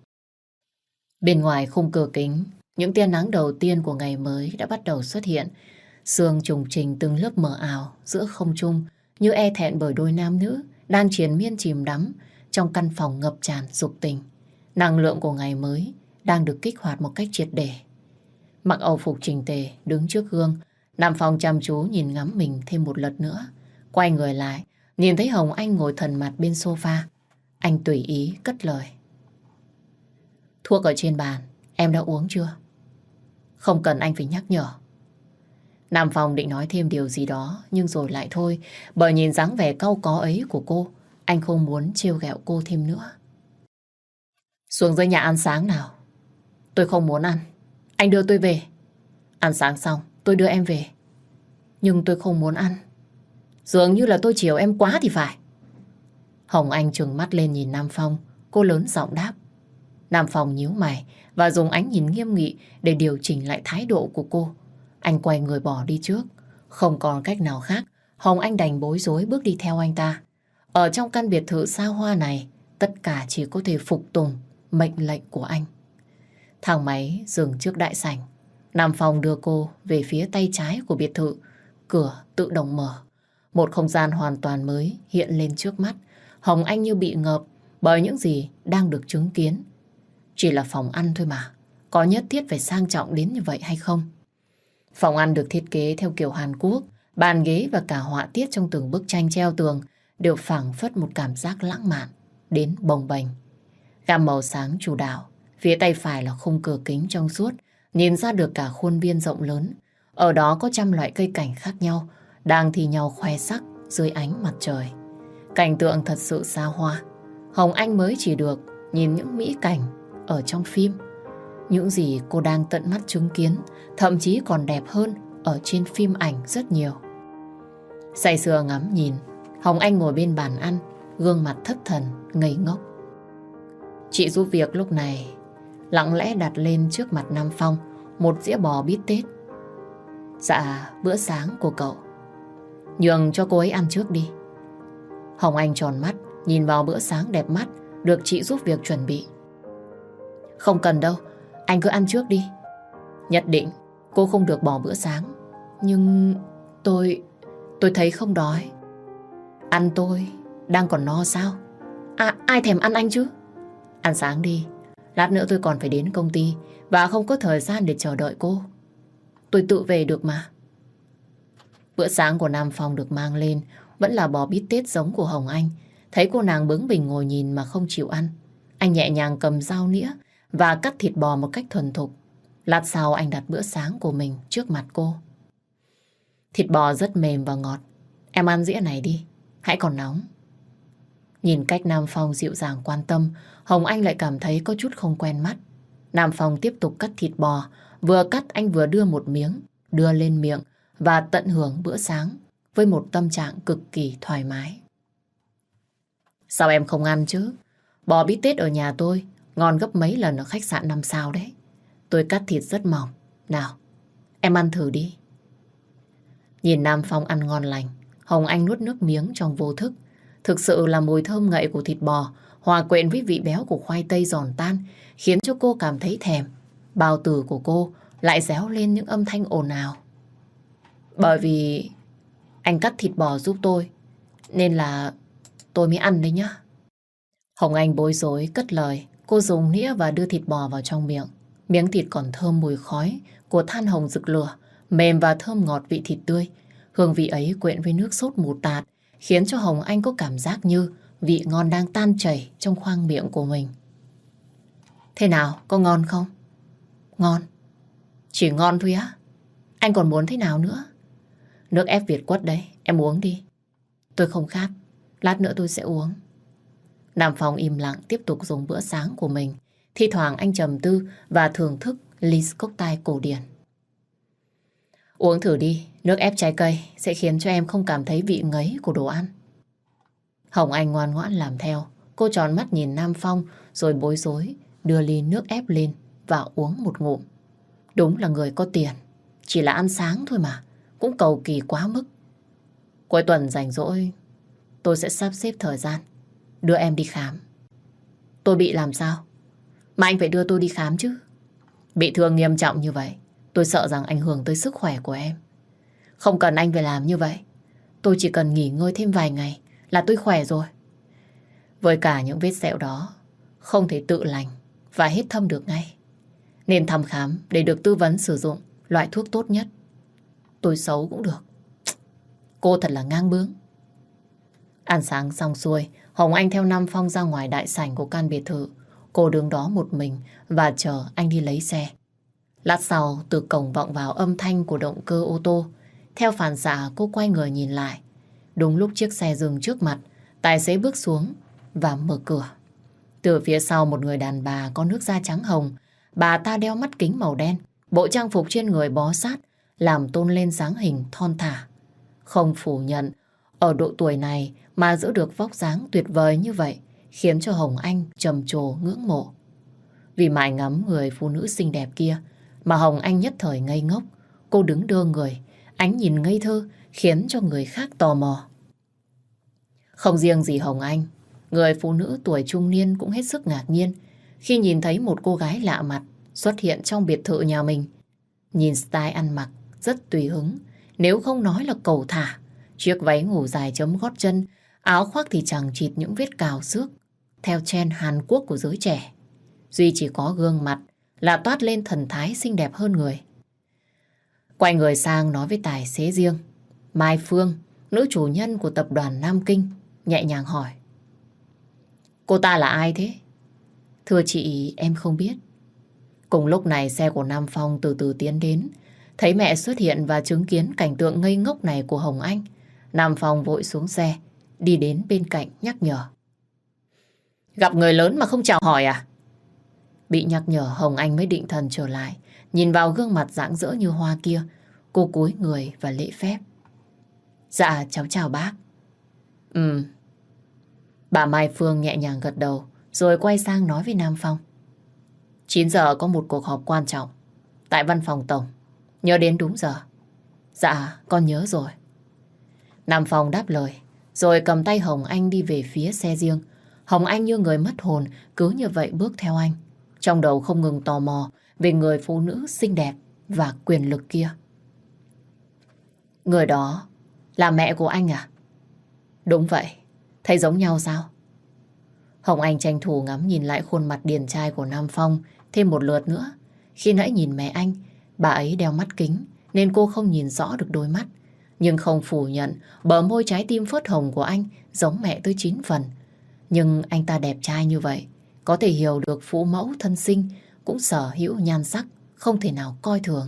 Bên ngoài khung cửa kính, những tia nắng đầu tiên của ngày mới đã bắt đầu xuất hiện. Sương trùng trình từng lớp mờ ảo giữa không trung, như e thẹn bởi đôi nam nữ đang triền miên chìm đắm trong căn phòng ngập tràn dục tình. Năng lượng của ngày mới đang được kích hoạt một cách triệt để. Mặc âu phục chỉnh tề, đứng trước gương, Nam Phong chăm chú nhìn ngắm mình thêm một lượt nữa. Quay người lại, nhìn thấy Hồng Anh ngồi thần mặt bên sofa. Anh tùy ý cất lời. Thuốc ở trên bàn, em đã uống chưa? Không cần anh phải nhắc nhở. Nam Phong định nói thêm điều gì đó, nhưng rồi lại thôi, bởi nhìn dáng vẻ cau có ấy của cô, anh không muốn trêu ghẹo cô thêm nữa. Xuống dưới nhà ăn sáng nào. Tôi không muốn ăn. Anh đưa tôi về. Ăn sáng xong, tôi đưa em về. Nhưng tôi không muốn ăn. Dường như là tôi chiều em quá thì phải. Hồng Anh trừng mắt lên nhìn Nam Phong. Cô lớn giọng đáp. Nam Phong nhíu mày và dùng ánh nhìn nghiêm nghị để điều chỉnh lại thái độ của cô. Anh quay người bỏ đi trước. Không còn cách nào khác, Hồng Anh đành bối rối bước đi theo anh ta. Ở trong căn biệt thự xa hoa này, tất cả chỉ có thể phục tùng mệnh lệnh của anh. Thang máy dừng trước đại sảnh. Nam Phong đưa cô về phía tay trái của biệt thự. Cửa tự động mở. Một không gian hoàn toàn mới hiện lên trước mắt. Hồng Anh như bị ngợp bởi những gì đang được chứng kiến. Chỉ là phòng ăn thôi mà. Có nhất thiết phải sang trọng đến như vậy hay không? Phòng ăn được thiết kế theo kiểu Hàn Quốc. Bàn ghế và cả họa tiết trong từng bức tranh treo tường đều phảng phất một cảm giác lãng mạn đến bồng bềnh. Gam màu sáng chủ đạo. Phía tay phải là khung cửa kính trong suốt, nhìn ra được cả khuôn viên rộng lớn. Ở đó có trăm loại cây cảnh khác nhau, đang thi nhau khoe sắc dưới ánh mặt trời. Cảnh tượng thật sự xa hoa. Hồng Anh mới chỉ được nhìn những mỹ cảnh ở trong phim. Những gì cô đang tận mắt chứng kiến, thậm chí còn đẹp hơn ở trên phim ảnh rất nhiều. Say sưa ngắm nhìn, Hồng Anh ngồi bên bàn ăn, gương mặt thất thần, ngây ngốc. Chị giúp việc lúc này lặng lẽ đặt lên trước mặt Nam Phong một dĩa bò bít tết. Dạ, bữa sáng của cậu. Nhường cho cô ấy ăn trước đi. Hồng Anh tròn mắt, nhìn vào bữa sáng đẹp mắt được chị giúp việc chuẩn bị. Không cần đâu, anh cứ ăn trước đi. Nhất định cô không được bỏ bữa sáng. Nhưng tôi thấy không đói. Ăn tôi đang còn no sao? Ai thèm ăn anh chứ? Ăn sáng đi. Lát nữa tôi còn phải đến công ty và không có thời gian để chờ đợi cô. Tôi tự về được mà. Bữa sáng của Nam Phong được mang lên vẫn là bò bít tết giống của Hồng Anh. Thấy cô nàng bướng bỉnh ngồi nhìn mà không chịu ăn, anh nhẹ nhàng cầm dao nĩa và cắt thịt bò một cách thuần thục. Lát sau anh đặt bữa sáng của mình trước mặt cô. Thịt bò rất mềm và ngọt. Em ăn dĩa này đi, hãy còn nóng. Nhìn cách Nam Phong dịu dàng quan tâm, Hồng Anh lại cảm thấy có chút không quen mắt. Nam Phong tiếp tục cắt thịt bò. Vừa cắt anh vừa đưa một miếng, đưa lên miệng và tận hưởng bữa sáng với một tâm trạng cực kỳ thoải mái. Sao em không ăn chứ? Bò bít tết ở nhà tôi ngon gấp mấy lần ở khách sạn 5 sao đấy. Tôi cắt thịt rất mỏng. Nào, em ăn thử đi. Nhìn Nam Phong ăn ngon lành, Hồng Anh nuốt nước miếng trong vô thức. Thực sự là mùi thơm ngậy của thịt bò hòa quyện với vị béo của khoai tây giòn tan khiến cho cô cảm thấy thèm. Bao tử của cô lại réo lên những âm thanh ồn ào. Bởi vì anh cắt thịt bò giúp tôi nên là tôi mới ăn đấy nhá. Hồng Anh bối rối cất lời. Cô dùng nĩa và đưa thịt bò vào trong miệng. Miếng thịt còn thơm mùi khói của than hồng rực lửa, mềm và thơm ngọt vị thịt tươi. Hương vị ấy quyện với nước sốt mù tạt khiến cho Hồng Anh có cảm giác như vị ngon đang tan chảy trong khoang miệng của mình. Thế nào, có ngon không? Ngon. Chỉ ngon thôi á? Anh còn muốn thế nào nữa? Nước ép Việt Quất đấy, em uống đi. Tôi không khát, lát nữa tôi sẽ uống. Nam Phong im lặng tiếp tục dùng bữa sáng của mình. Thi thoảng anh trầm tư và thưởng thức ly cocktail cổ điển. Uống thử đi, nước ép trái cây sẽ khiến cho em không cảm thấy vị ngấy của đồ ăn. Hồng Anh ngoan ngoãn làm theo. Cô tròn mắt nhìn Nam Phong rồi bối rối đưa ly nước ép lên và uống một ngụm. Đúng là người có tiền, chỉ là ăn sáng thôi mà, cũng cầu kỳ quá mức. Cuối tuần rảnh rỗi, tôi sẽ sắp xếp thời gian đưa em đi khám. Tôi bị làm sao mà anh phải đưa tôi đi khám chứ? Bị thương nghiêm trọng như vậy, tôi sợ rằng ảnh hưởng tới sức khỏe của em. Không cần anh phải làm như vậy. Tôi chỉ cần nghỉ ngơi thêm vài ngày là tôi khỏe rồi. Với cả những vết sẹo đó không thể tự lành và hết thâm được ngay. Nên thăm khám để được tư vấn sử dụng loại thuốc tốt nhất. Tôi xấu cũng được. Cô thật là ngang bướng. Ăn sáng xong xuôi, Hồng Anh theo Nam Phong ra ngoài đại sảnh của căn biệt thự. Cô đứng đó một mình và chờ anh đi lấy xe. Lát sau, từ cổng vọng vào âm thanh của động cơ ô tô. Theo phản xạ, cô quay người nhìn lại. Đúng lúc chiếc xe dừng trước mặt, tài xế bước xuống và mở cửa. Từ phía sau một người đàn bà có nước da trắng hồng. Bà ta đeo mắt kính màu đen, bộ trang phục trên người bó sát, làm tôn lên dáng hình thon thả. Không phủ nhận, ở độ tuổi này mà giữ được vóc dáng tuyệt vời như vậy khiến cho Hồng Anh trầm trồ ngưỡng mộ. Vì mải ngắm người phụ nữ xinh đẹp kia mà Hồng Anh nhất thời ngây ngốc. Cô đứng đơ người, ánh nhìn ngây thơ khiến cho người khác tò mò. Không riêng gì Hồng Anh, người phụ nữ tuổi trung niên cũng hết sức ngạc nhiên khi nhìn thấy một cô gái lạ mặt xuất hiện trong biệt thự nhà mình. Nhìn style ăn mặc rất tùy hứng, nếu không nói là cầu thả. Chiếc váy ngủ dài chấm gót chân, áo khoác thì chẳng chịt những vết cào xước, theo trend Hàn Quốc của giới trẻ. Duy chỉ có gương mặt là toát lên thần thái xinh đẹp hơn người. Quay người sang nói với tài xế riêng, Mai Phương, nữ chủ nhân của tập đoàn Nam Kinh, nhẹ nhàng hỏi. Cô ta là ai thế? Thưa chị, em không biết. Cùng lúc này xe của Nam Phong từ từ tiến đến. Thấy mẹ xuất hiện và chứng kiến cảnh tượng ngây ngốc này của Hồng Anh, Nam Phong vội xuống xe, đi đến bên cạnh nhắc nhở. Gặp người lớn mà không chào hỏi à? Bị nhắc nhở, Hồng Anh mới định thần trở lại. Nhìn vào gương mặt rạng rỡ như hoa kia, cô cúi người và lễ phép. Dạ, cháu chào bác. Bà Mai Phương nhẹ nhàng gật đầu, rồi quay sang nói với Nam Phong. 9 giờ có một cuộc họp quan trọng tại văn phòng tổng. Nhớ đến đúng giờ. Dạ, con nhớ rồi. Nam Phong đáp lời, rồi cầm tay Hồng Anh đi về phía xe riêng. Hồng Anh như người mất hồn, cứ như vậy bước theo anh. Trong đầu không ngừng tò mò về người phụ nữ xinh đẹp và quyền lực kia. Người đó là mẹ của anh à? Đúng vậy. Thấy giống nhau sao? Hồng Anh tranh thủ ngắm nhìn lại khuôn mặt điển trai của Nam Phong thêm một lượt nữa. Khi nãy nhìn mẹ anh, bà ấy đeo mắt kính nên cô không nhìn rõ được đôi mắt. Nhưng không phủ nhận bờ môi trái tim phớt hồng của anh giống mẹ tới 9 phần. Nhưng anh ta đẹp trai như vậy, có thể hiểu được phụ mẫu thân sinh cũng sở hữu nhan sắc, không thể nào coi thường.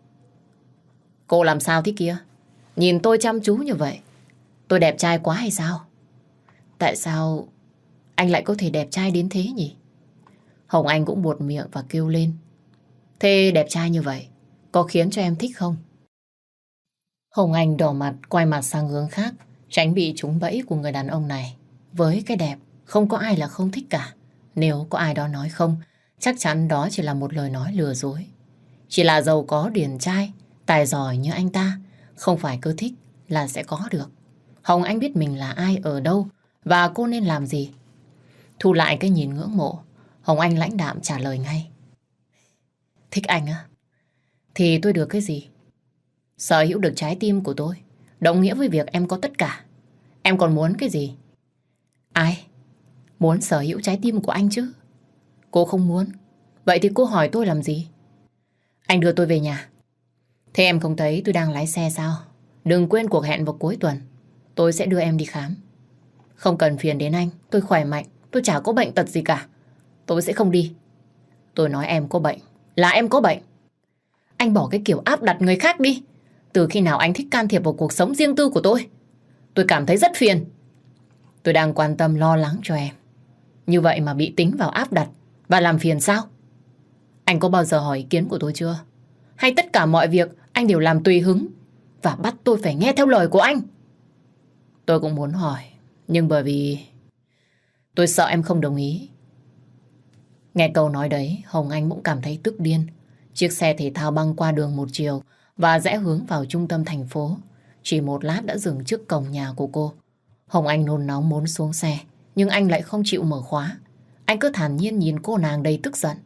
Cô làm sao thế kia? Nhìn tôi chăm chú như vậy, tôi đẹp trai quá hay sao? Tại sao anh lại có thể đẹp trai đến thế nhỉ? Hồng Anh cũng buột miệng và kêu lên. Thế đẹp trai như vậy, có khiến cho em thích không? Hồng Anh đỏ mặt quay mặt sang hướng khác, tránh bị trúng bẫy của người đàn ông này. Với cái đẹp, không có ai là không thích cả. Nếu có ai đó nói không, chắc chắn đó chỉ là một lời nói lừa dối. Chỉ là giàu có điển trai, tài giỏi như anh ta, không phải cứ thích là sẽ có được. Hồng Anh biết mình là ai ở đâu và cô nên làm gì. Thu lại cái nhìn ngưỡng mộ, Hồng Anh lãnh đạm trả lời ngay. Thích anh á? Thì tôi được cái gì? Sở hữu được trái tim của tôi, đồng nghĩa với việc em có tất cả. Em còn muốn cái gì? Ai muốn sở hữu trái tim của anh chứ? Cô không muốn. Vậy thì cô hỏi tôi làm gì? Anh đưa tôi về nhà. Thế em không thấy tôi đang lái xe sao? Đừng quên cuộc hẹn vào cuối tuần. Tôi sẽ đưa em đi khám. Không cần phiền đến anh. Tôi khỏe mạnh. Tôi chả có bệnh tật gì cả. Tôi sẽ không đi. Tôi nói em có bệnh là em có bệnh. Anh bỏ cái kiểu áp đặt người khác đi. Từ khi nào anh thích can thiệp vào cuộc sống riêng tư của tôi? Tôi cảm thấy rất phiền. Tôi đang quan tâm lo lắng cho em. Như vậy mà bị tính vào áp đặt và làm phiền sao? Anh có bao giờ hỏi ý kiến của tôi chưa? Hay tất cả mọi việc anh đều làm tùy hứng và bắt tôi phải nghe theo lời của anh? Tôi cũng muốn hỏi, nhưng bởi vì tôi sợ em không đồng ý. Nghe câu nói đấy, Hồng Anh cũng cảm thấy tức điên. Chiếc xe thể thao băng qua đường một chiều và rẽ hướng vào trung tâm thành phố. Chỉ một lát đã dừng trước cổng nhà của cô. Hồng Anh nôn nóng muốn xuống xe, nhưng anh lại không chịu mở khóa. Anh cứ thản nhiên nhìn cô nàng đầy tức giận.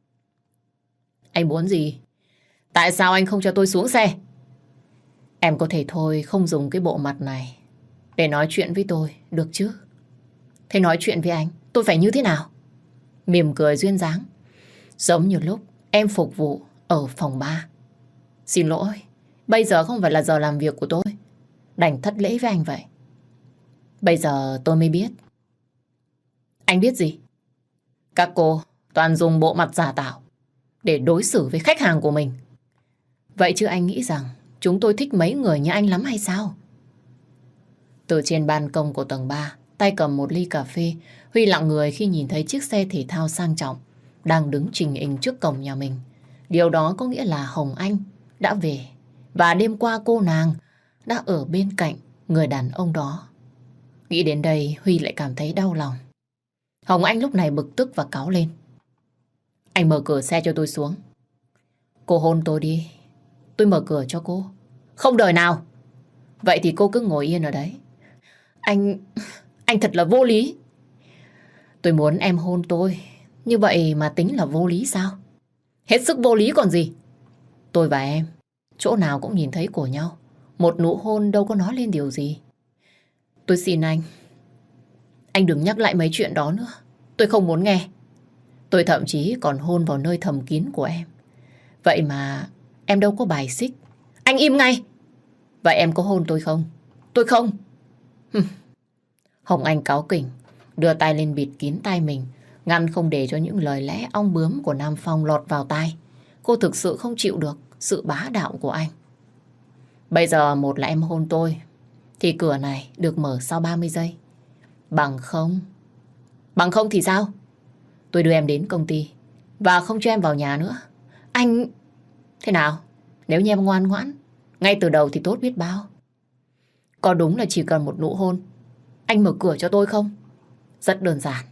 Anh muốn gì? Tại sao anh không cho tôi xuống xe? Em có thể thôi không dùng cái bộ mặt này để nói chuyện với tôi, được chứ? Thế nói chuyện với anh, tôi phải như thế nào? Mỉm cười duyên dáng, giống như lúc em phục vụ ở phòng 3. Xin lỗi, bây giờ không phải là giờ làm việc của tôi. Đành thất lễ với anh vậy. Bây giờ tôi mới biết. Anh biết gì? Các cô toàn dùng bộ mặt giả tạo để đối xử với khách hàng của mình. Vậy chứ anh nghĩ rằng chúng tôi thích mấy người như anh lắm hay sao? Từ trên ban công của tầng 3, tay cầm một ly cà phê, Huy lặng người khi nhìn thấy chiếc xe thể thao sang trọng đang đứng trình hình trước cổng nhà mình. Điều đó có nghĩa là Hồng Anh đã về và đêm qua cô nàng đã ở bên cạnh người đàn ông đó. Nghĩ đến đây, Huy lại cảm thấy đau lòng. Hồng Anh lúc này bực tức và cáu lên. Anh mở cửa xe cho tôi xuống. Cô hôn tôi đi, tôi mở cửa cho cô. Không đời nào. Vậy thì cô cứ ngồi yên ở đấy. Anh thật là vô lý. Tôi muốn em hôn tôi, như vậy mà tính là vô lý sao? Hết sức vô lý còn gì. Tôi và em, chỗ nào cũng nhìn thấy của nhau. Một nụ hôn đâu có nói lên điều gì. Tôi xin anh đừng nhắc lại mấy chuyện đó nữa. Tôi không muốn nghe. Tôi thậm chí còn hôn vào nơi thầm kín của em. Vậy mà em đâu có bài xích. Anh im ngay. Vậy em có hôn tôi không? Tôi không. Hồng Anh cáu kỉnh, đưa tay lên bịt kín tai mình, ngăn không để cho những lời lẽ ong bướm của Nam Phong lọt vào tai. Cô thực sự không chịu được sự bá đạo của anh. Bây giờ một là em hôn tôi, thì cửa này được mở sau 30 giây. Bằng không thì sao? Tôi đưa em đến công ty và không cho em vào nhà nữa. Anh... Thế nào? Nếu như em ngoan ngoãn ngay từ đầu thì tốt biết bao. Có đúng là chỉ cần một nụ hôn anh mở cửa cho tôi không? Rất đơn giản.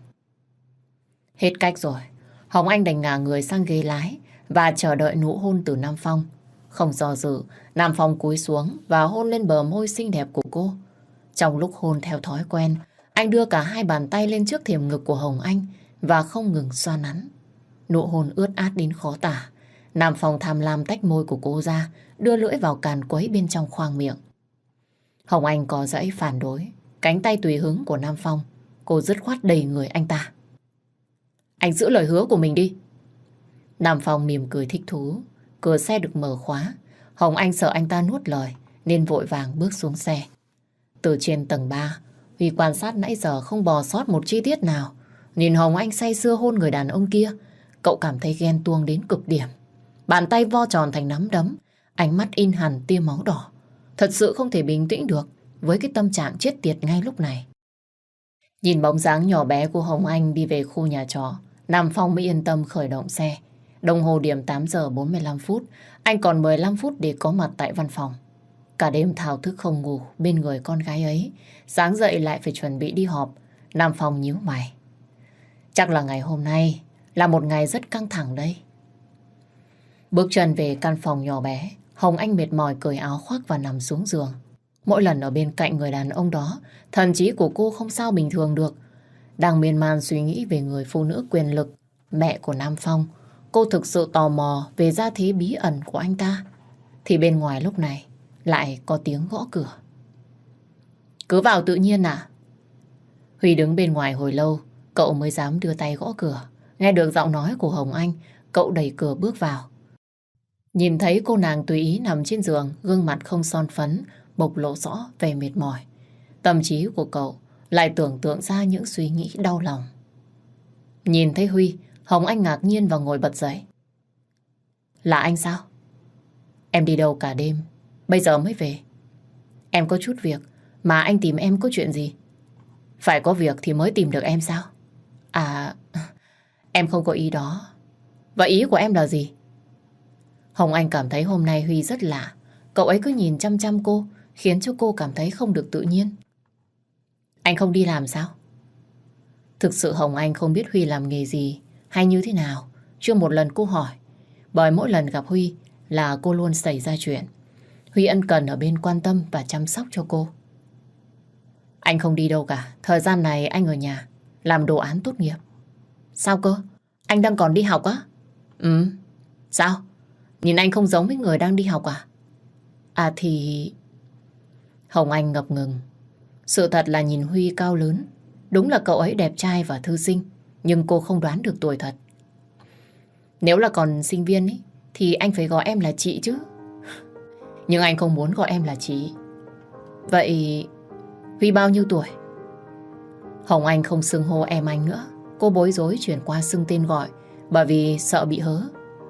Hết cách rồi. Hồng Anh đành ngả người sang ghế lái và chờ đợi nụ hôn từ Nam Phong. Không do dự, Nam Phong cúi xuống và hôn lên bờ môi xinh đẹp của cô. Trong lúc hôn theo thói quen, anh đưa cả hai bàn tay lên trước thềm ngực của Hồng Anh và không ngừng xoa nắn. Nụ hôn ướt át đến khó tả. Nam Phong tham lam tách môi của cô ra, đưa lưỡi vào càn quấy bên trong khoang miệng. Hồng Anh có dãy phản đối, cánh tay tùy hứng của Nam Phong. Cô dứt khoát đầy người anh ta. Anh giữ lời hứa của mình đi. Nam Phong mỉm cười thích thú. Cửa xe được mở khóa. Hồng Anh sợ anh ta nuốt lời nên vội vàng bước xuống xe. Từ trên tầng 3, Huy quan sát nãy giờ không bỏ sót một chi tiết nào. Nhìn Hồng Anh say sưa hôn người đàn ông kia, cậu cảm thấy ghen tuông đến cực điểm. Bàn tay vo tròn thành nắm đấm, ánh mắt in hằn tia máu đỏ. Thật sự không thể bình tĩnh được với cái tâm trạng chết tiệt ngay lúc này. Nhìn bóng dáng nhỏ bé của Hồng Anh đi về khu nhà trọ, Nam Phong mới yên tâm khởi động xe. Đồng hồ điểm 8 giờ 45 phút, anh còn 15 phút để có mặt tại văn phòng. Cả đêm thao thức không ngủ bên người con gái ấy, sáng dậy lại phải chuẩn bị đi họp. Nam Phong nhíu mày. Chắc là ngày hôm nay là một ngày rất căng thẳng đây. Bước chân về căn phòng nhỏ bé, Hồng Anh mệt mỏi cởi áo khoác và nằm xuống giường. Mỗi lần ở bên cạnh người đàn ông đó, thần trí của cô không sao bình thường được. Đang miên man suy nghĩ về người phụ nữ quyền lực, mẹ của Nam Phong. Cô thực sự tò mò về gia thế bí ẩn của anh ta. Thì bên ngoài lúc này lại có tiếng gõ cửa. Cứ vào tự nhiên à? Huy đứng bên ngoài hồi lâu, cậu mới dám đưa tay gõ cửa. Nghe được giọng nói của Hồng Anh, cậu đẩy cửa bước vào. Nhìn thấy cô nàng tùy ý nằm trên giường, gương mặt không son phấn, bộc lộ rõ vẻ mệt mỏi. Tâm trí của cậu lại tưởng tượng ra những suy nghĩ đau lòng. Nhìn thấy Huy, Hồng Anh ngạc nhiên và ngồi bật dậy. Là anh sao? Em đi đâu cả đêm, bây giờ mới về. Em có chút việc, mà anh tìm em có chuyện gì? Phải có việc thì mới tìm được em sao? À, em không có ý đó. Và ý của em là gì? Hồng Anh cảm thấy hôm nay Huy rất lạ. Cậu ấy cứ nhìn chăm chăm cô, khiến cho cô cảm thấy không được tự nhiên. Anh không đi làm sao? Thực sự Hồng Anh không biết Huy làm nghề gì hay như thế nào. Chưa một lần cô hỏi. Bởi mỗi lần gặp Huy là cô luôn xảy ra chuyện. Huy ân cần ở bên quan tâm và chăm sóc cho cô. Anh không đi đâu cả. Thời gian này anh ở nhà làm đồ án tốt nghiệp. Sao cơ? Anh đang còn đi học á? Ừ. Sao? Nhìn anh không giống với người đang đi học à? À thì... Hồng Anh ngập ngừng. Sự thật là nhìn Huy cao lớn. Đúng là cậu ấy đẹp trai và thư sinh. Nhưng cô không đoán được tuổi thật. Nếu là còn sinh viên ấy, thì anh phải gọi em là chị chứ. Nhưng anh không muốn gọi em là chị. Vậy Huy bao nhiêu tuổi? Hồng Anh không xưng hô em anh nữa. Cô bối rối chuyển qua xưng tên gọi, bởi vì sợ bị hớ.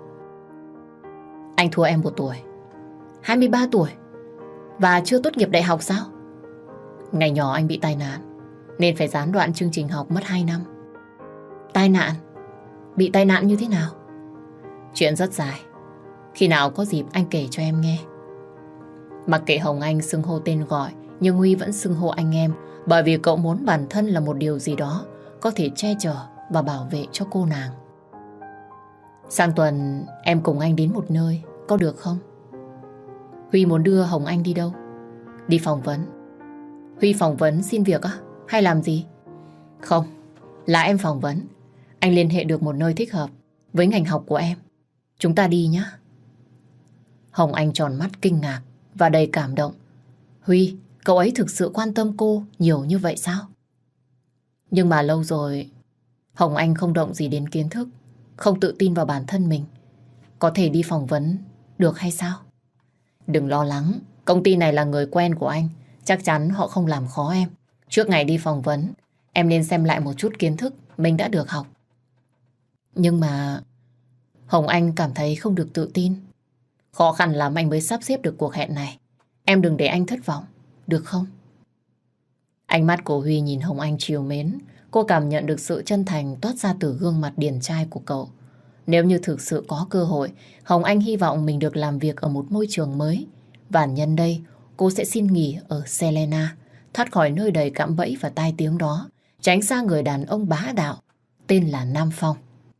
Anh thua em 1 tuổi. 23 tuổi. Và chưa tốt nghiệp đại học sao? Ngày nhỏ anh bị tai nạn nên phải gián đoạn chương trình học mất 2 năm. Tai nạn? Bị tai nạn như thế nào? Chuyện rất dài. Khi nào có dịp anh kể cho em nghe. Mặc kệ Hồng Anh xưng hô tên gọi, nhưng Huy vẫn xưng hô anh em, bởi vì cậu muốn bản thân là một điều gì đó có thể che chở và bảo vệ cho cô nàng. Sang tuần em cùng anh đến một nơi, có được không? Huy muốn đưa Hồng Anh đi đâu? Đi phỏng vấn. Huy phỏng vấn xin việc á? Hay làm gì? Không, là em phỏng vấn. Anh liên hệ được một nơi thích hợp với ngành học của em. Chúng ta đi nhé. Hồng Anh tròn mắt kinh ngạc và đầy cảm động. Huy, cậu ấy thực sự quan tâm cô nhiều như vậy sao? Nhưng mà lâu rồi, Hồng Anh không động gì đến kiến thức, không tự tin vào bản thân mình. Có thể đi phỏng vấn được hay sao? Đừng lo lắng, công ty này là người quen của anh. Chắc chắn họ không làm khó em. Trước ngày đi phỏng vấn, em nên xem lại một chút kiến thức mình đã được học. Nhưng mà Hồng Anh cảm thấy không được tự tin. Khó khăn lắm anh mới sắp xếp được cuộc hẹn này. Em đừng để anh thất vọng, được không? Ánh mắt của Huy nhìn Hồng Anh trìu mến. Cô cảm nhận được sự chân thành toát ra từ gương mặt điển trai của cậu. Nếu như thực sự có cơ hội, Hồng Anh hy vọng mình được làm việc ở một môi trường mới. Và nhân đây, cô sẽ xin nghỉ ở Selena, thoát khỏi nơi đầy cạm bẫy và tai tiếng đó, tránh xa người đàn ông bá đạo, tên là Nam Phong.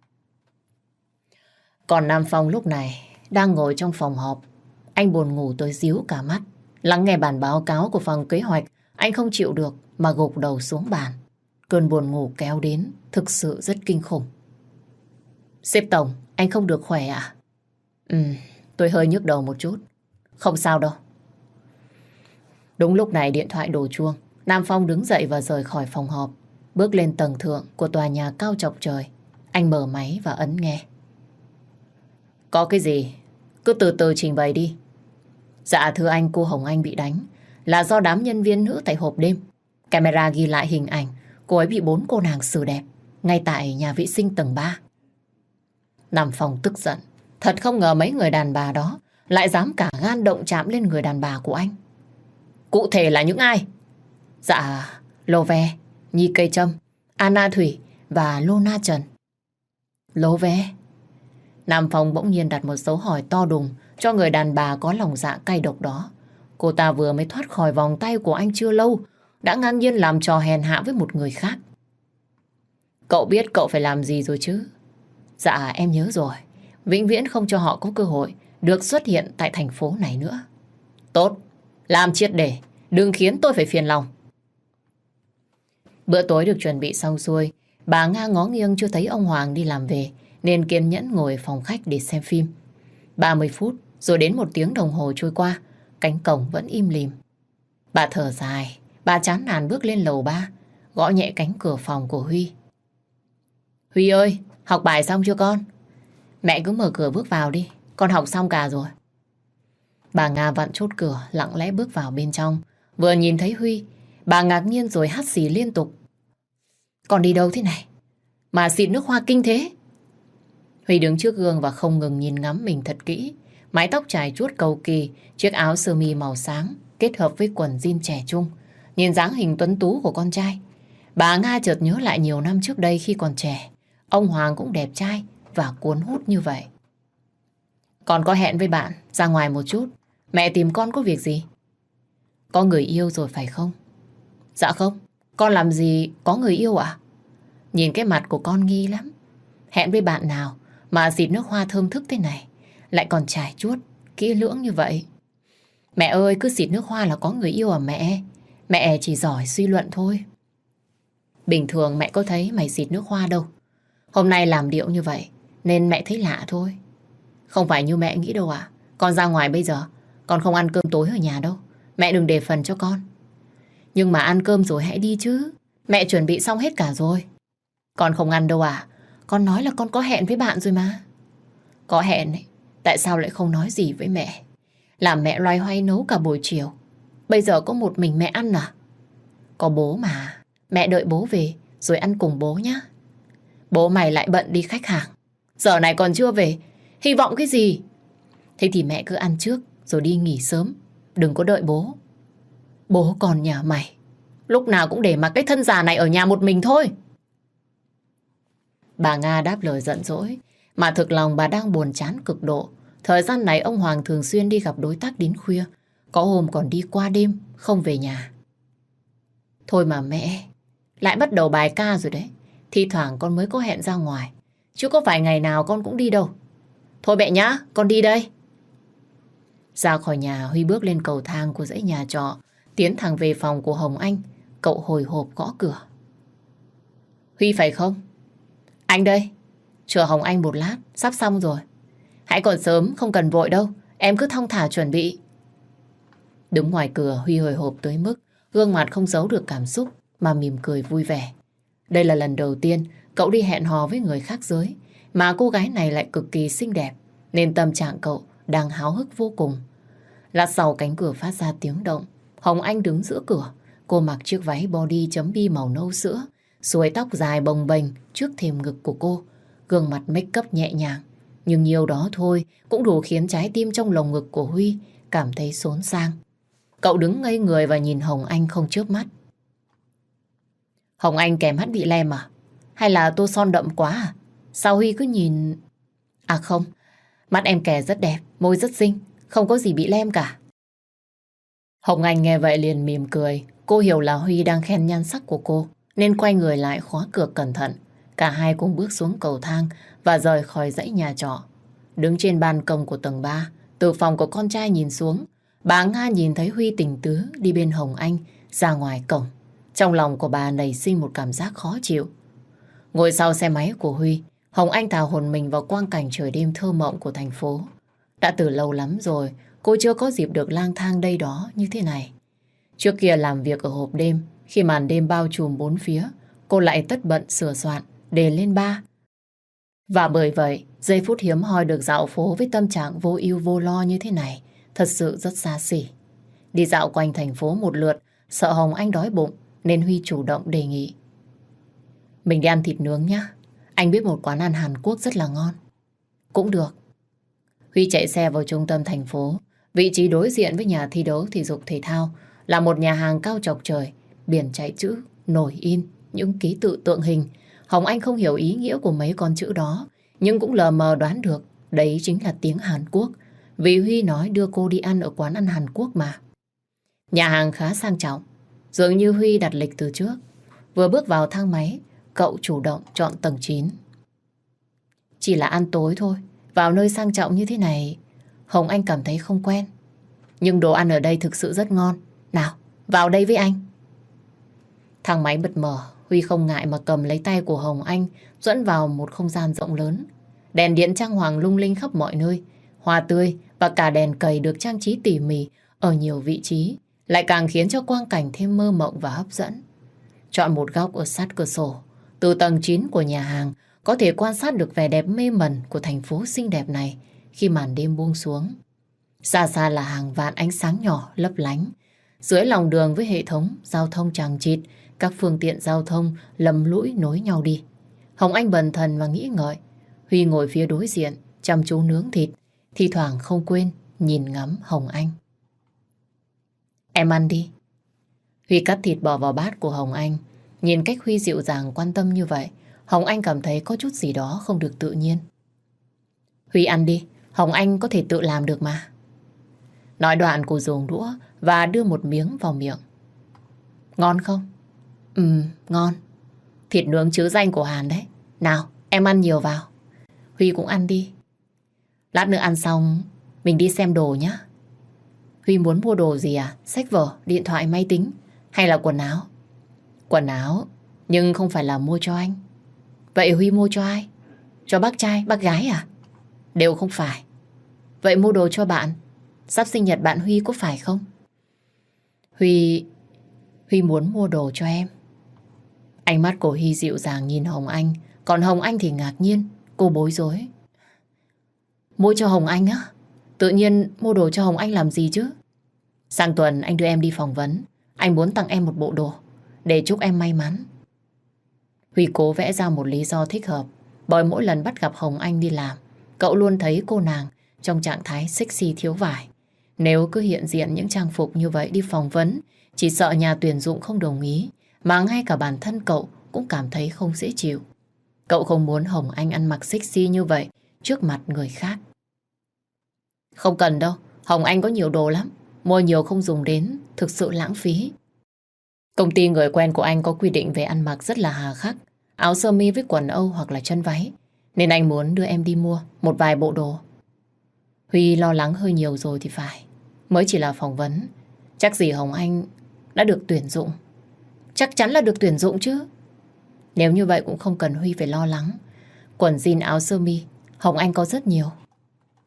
Còn Nam Phong lúc này đang ngồi trong phòng họp. Anh buồn ngủ tới díu cả mắt. Lắng nghe bản báo cáo của phòng kế hoạch, anh không chịu được mà gục đầu xuống bàn. Cơn buồn ngủ kéo đến, thực sự rất kinh khủng. Sếp Tổng, anh không được khỏe à? Tôi hơi nhức đầu một chút. Không sao đâu. Đúng lúc này điện thoại đổ chuông. Nam Phong đứng dậy và rời khỏi phòng họp. Bước lên tầng thượng của tòa nhà cao chọc trời. Anh mở máy và ấn nghe. Có cái gì? Cứ từ từ trình bày đi. Dạ thưa anh, cô Hồng Anh bị đánh là do đám nhân viên nữ tại hộp đêm. Camera ghi lại hình ảnh cô ấy bị 4 cô nàng xử đẹp ngay tại nhà vệ sinh tầng 3. Nam Phong tức giận. Thật không ngờ mấy người đàn bà đó lại dám cả gan động chạm lên người đàn bà của anh. Cụ thể là những ai? Dạ, Lô Ve, Nhi Cây Trâm, Anna Thủy và Lona Trần. Lô Ve? Nam Phong bỗng nhiên đặt một dấu hỏi to đùng cho người đàn bà có lòng dạ cay độc đó. Cô ta vừa mới thoát khỏi vòng tay của anh chưa lâu, đã ngang nhiên làm trò hèn hạ với một người khác. Cậu biết cậu phải làm gì rồi chứ? Dạ em nhớ rồi. Vĩnh viễn không cho họ có cơ hội được xuất hiện tại thành phố này nữa. Tốt, làm triệt để, đừng khiến tôi phải phiền lòng. Bữa tối được chuẩn bị xong xuôi, bà Nga ngó nghiêng chưa thấy ông Hoàng đi làm về, nên kiên nhẫn ngồi phòng khách để xem phim. 30 phút, rồi đến 1 tiếng đồng hồ trôi qua, cánh cổng vẫn im lìm. Bà thở dài, bà chán nản bước lên lầu 3, gõ nhẹ cánh cửa phòng của Huy. Huy ơi, học bài xong chưa con? Mẹ cứ mở cửa bước vào đi, con học xong cả rồi. Bà Nga vặn chốt cửa, lặng lẽ bước vào bên trong. Vừa nhìn thấy Huy, bà ngạc nhiên rồi hắt xì liên tục. Con đi đâu thế này? Mà xịt nước hoa kinh thế. Huy đứng trước gương và không ngừng nhìn ngắm mình thật kỹ. Mái tóc chải chuốt cầu kỳ, chiếc áo sơ mi màu sáng kết hợp với quần jean trẻ trung. Nhìn dáng hình tuấn tú của con trai, bà Nga chợt nhớ lại nhiều năm trước đây khi còn trẻ, ông Hoàng cũng đẹp trai và cuốn hút như vậy. Con có hẹn với bạn ra ngoài một chút. Mẹ tìm con có việc gì? Có người yêu rồi phải không? Dạ không, con làm gì có người yêu ạ? Nhìn cái mặt của con nghi lắm. Hẹn với bạn nào mà xịt nước hoa thơm thức thế này, lại còn trải chuốt kỹ lưỡng như vậy? Mẹ ơi, cứ xịt nước hoa là có người yêu à mẹ? Mẹ chỉ giỏi suy luận thôi. Bình thường mẹ có thấy mày xịt nước hoa đâu. Hôm nay làm điệu như vậy nên mẹ thấy lạ thôi. Không phải như mẹ nghĩ đâu ạ. Con ra ngoài bây giờ, con không ăn cơm tối ở nhà đâu. Mẹ đừng để phần cho con. Nhưng mà ăn cơm rồi hãy đi chứ. Mẹ chuẩn bị xong hết cả rồi. Con không ăn đâu à? Con nói là con có hẹn với bạn rồi mà. Có hẹn ấy, tại sao lại không nói gì với mẹ? Làm mẹ loay hoay nấu cả buổi chiều. Bây giờ có một mình mẹ ăn à? Có bố mà. Mẹ đợi bố về rồi ăn cùng bố nhá. Bố mày lại bận đi khách hàng, giờ này còn chưa về. Hy vọng cái gì? Thế thì mẹ cứ ăn trước rồi đi nghỉ sớm. Đừng có đợi bố. Bố còn nhà mày, lúc nào cũng để mặc cái thân già này ở nhà một mình thôi. Bà Nga đáp lời giận dỗi, mà thực lòng bà đang buồn chán cực độ. Thời gian này ông Hoàng thường xuyên đi gặp đối tác đến khuya, có hôm còn đi qua đêm không về nhà. Thôi mà mẹ, lại bắt đầu bài ca rồi đấy. Thi thoảng con mới có hẹn ra ngoài, chứ có phải ngày nào con cũng đi đâu. Thôi mẹ nhá, con đi đây. Ra khỏi nhà, Huy bước lên cầu thang của dãy nhà trọ, tiến thẳng về phòng của Hồng Anh. Cậu hồi hộp gõ cửa. Huy phải không? Anh đây. Chờ Hồng Anh một lát, sắp xong rồi. Hãy còn sớm, không cần vội đâu. Em cứ thong thả chuẩn bị. Đứng ngoài cửa Huy hồi hộp tới mức gương mặt không giấu được cảm xúc mà mỉm cười vui vẻ. Đây là lần đầu tiên cậu đi hẹn hò với người khác giới, mà cô gái này lại cực kỳ xinh đẹp, nên tâm trạng cậu đang háo hức vô cùng. Lát sau cánh cửa phát ra tiếng động. Hồng Anh đứng giữa cửa. Cô mặc chiếc váy body chấm bi màu nâu sữa, xuôi tóc dài bồng bềnh trước thềm ngực của cô. Gương mặt make up nhẹ nhàng, nhưng nhiều đó thôi cũng đủ khiến trái tim trong lồng ngực của Huy cảm thấy xốn sang. Cậu đứng ngây người và nhìn Hồng Anh không chớp mắt. Hồng Anh kèm mắt bị lem à? Hay là tô son đậm quá à? Sao Huy cứ nhìn... À không, mắt em kẻ rất đẹp, môi rất xinh, không có gì bị lem cả. Hồng Anh nghe vậy liền mỉm cười. Cô hiểu là Huy đang khen nhan sắc của cô, nên quay người lại khóa cửa cẩn thận. Cả hai cùng bước xuống cầu thang và rời khỏi dãy nhà trọ. Đứng trên ban công của tầng 3, từ phòng của con trai nhìn xuống, bà Nga nhìn thấy Huy tình tứ đi bên Hồng Anh ra ngoài cổng. Trong lòng của bà nảy sinh một cảm giác khó chịu. Ngồi sau xe máy của Huy, Hồng Anh thả hồn mình vào quang cảnh trời đêm thơ mộng của thành phố. Đã từ lâu lắm rồi, cô chưa có dịp được lang thang đây đó như thế này. Trước kia làm việc ở hộp đêm, khi màn đêm bao trùm bốn phía, cô lại tất bận sửa soạn để lên bar. Và bởi vậy, giây phút hiếm hoi được dạo phố với tâm trạng vô ưu vô lo như thế này, thật sự rất xa xỉ. Đi dạo quanh thành phố một lượt, sợ Hồng Anh đói bụng, nên Huy chủ động đề nghị. Mình đi ăn thịt nướng nhá. Anh biết một quán ăn Hàn Quốc rất là ngon. Cũng được. Huy chạy xe vào trung tâm thành phố. Vị trí đối diện với nhà thi đấu thể dục thể thao là một nhà hàng cao chọc trời, biển chạy chữ, nổi in, những ký tự tượng hình. Hồng Anh không hiểu ý nghĩa của mấy con chữ đó, nhưng cũng lờ mờ đoán được đấy chính là tiếng Hàn Quốc, vì Huy nói đưa cô đi ăn ở quán ăn Hàn Quốc mà. Nhà hàng khá sang trọng, dường như Huy đặt lịch từ trước. Vừa bước vào thang máy, cậu chủ động chọn tầng 9. Chỉ là ăn tối thôi, vào nơi sang trọng như thế này, Hồng Anh cảm thấy không quen. Nhưng đồ ăn ở đây thực sự rất ngon. Nào, vào đây với anh. Thang máy bật mở, Huy không ngại mà cầm lấy tay của Hồng Anh, dẫn vào một không gian rộng lớn. Đèn điện trang hoàng lung linh khắp mọi nơi, hoa tươi và cả đèn cầy được trang trí tỉ mỉ ở nhiều vị trí, lại càng khiến cho quang cảnh thêm mơ mộng và hấp dẫn. Chọn một góc ở sát cửa sổ, từ tầng 9 của nhà hàng có thể quan sát được vẻ đẹp mê mẩn của thành phố xinh đẹp này khi màn đêm buông xuống. Xa xa là hàng vạn ánh sáng nhỏ lấp lánh. Dưới lòng đường với hệ thống giao thông chằng chịt, các phương tiện giao thông lầm lũi nối nhau đi. Hồng Anh bần thần và nghĩ ngợi. Huy ngồi phía đối diện, chăm chú nướng thịt, thi thoảng không quên nhìn ngắm Hồng Anh. Em ăn đi. Huy cắt thịt bỏ vào bát của Hồng Anh. Nhìn cách Huy dịu dàng quan tâm như vậy, Hồng Anh cảm thấy có chút gì đó không được tự nhiên. Huy ăn đi, Hồng Anh có thể tự làm được mà. Nói đoạn cô dùng đũa và đưa một miếng vào miệng. Ngon không? Ngon. Thịt nướng chứa danh của Hàn đấy. Nào, em ăn nhiều vào. Huy cũng ăn đi. Lát nữa ăn xong, mình đi xem đồ nhé. Huy muốn mua đồ gì à? Sách vở, điện thoại, máy tính hay là quần áo? Quần áo, nhưng không phải là mua cho anh. Vậy Huy mua cho ai? Cho bác trai, bác gái à? Đều không phải. Vậy mua đồ cho bạn. Sắp sinh nhật bạn Huy có phải không? Huy muốn mua đồ cho em. Ánh mắt của Huy dịu dàng nhìn Hồng Anh, còn Hồng Anh thì ngạc nhiên, cô bối rối. Mua cho Hồng Anh á? Tự nhiên mua đồ cho Hồng Anh làm gì chứ? Sang tuần anh đưa em đi phỏng vấn. Anh muốn tặng em một bộ đồ để chúc em may mắn. Huy cố vẽ ra một lý do thích hợp, bởi mỗi lần bắt gặp Hồng Anh đi làm, cậu luôn thấy cô nàng trong trạng thái sexy thiếu vải. Nếu cứ hiện diện những trang phục như vậy đi phỏng vấn, chỉ sợ nhà tuyển dụng không đồng ý, mà ngay cả bản thân cậu cũng cảm thấy không dễ chịu. Cậu không muốn Hồng Anh ăn mặc sexy như vậy trước mặt người khác. Không cần đâu, Hồng Anh có nhiều đồ lắm, mua nhiều không dùng đến, thực sự lãng phí. Công ty người quen của anh có quy định về ăn mặc rất là hà khắc, áo sơ mi với quần âu hoặc là chân váy, nên anh muốn đưa em đi mua một vài bộ đồ. Huy lo lắng hơi nhiều rồi thì phải, mới chỉ là phỏng vấn, chắc gì Hồng Anh đã được tuyển dụng. Chắc chắn là được tuyển dụng chứ. Nếu như vậy cũng không cần Huy phải lo lắng. Quần jean áo sơ mi Hồng Anh có rất nhiều.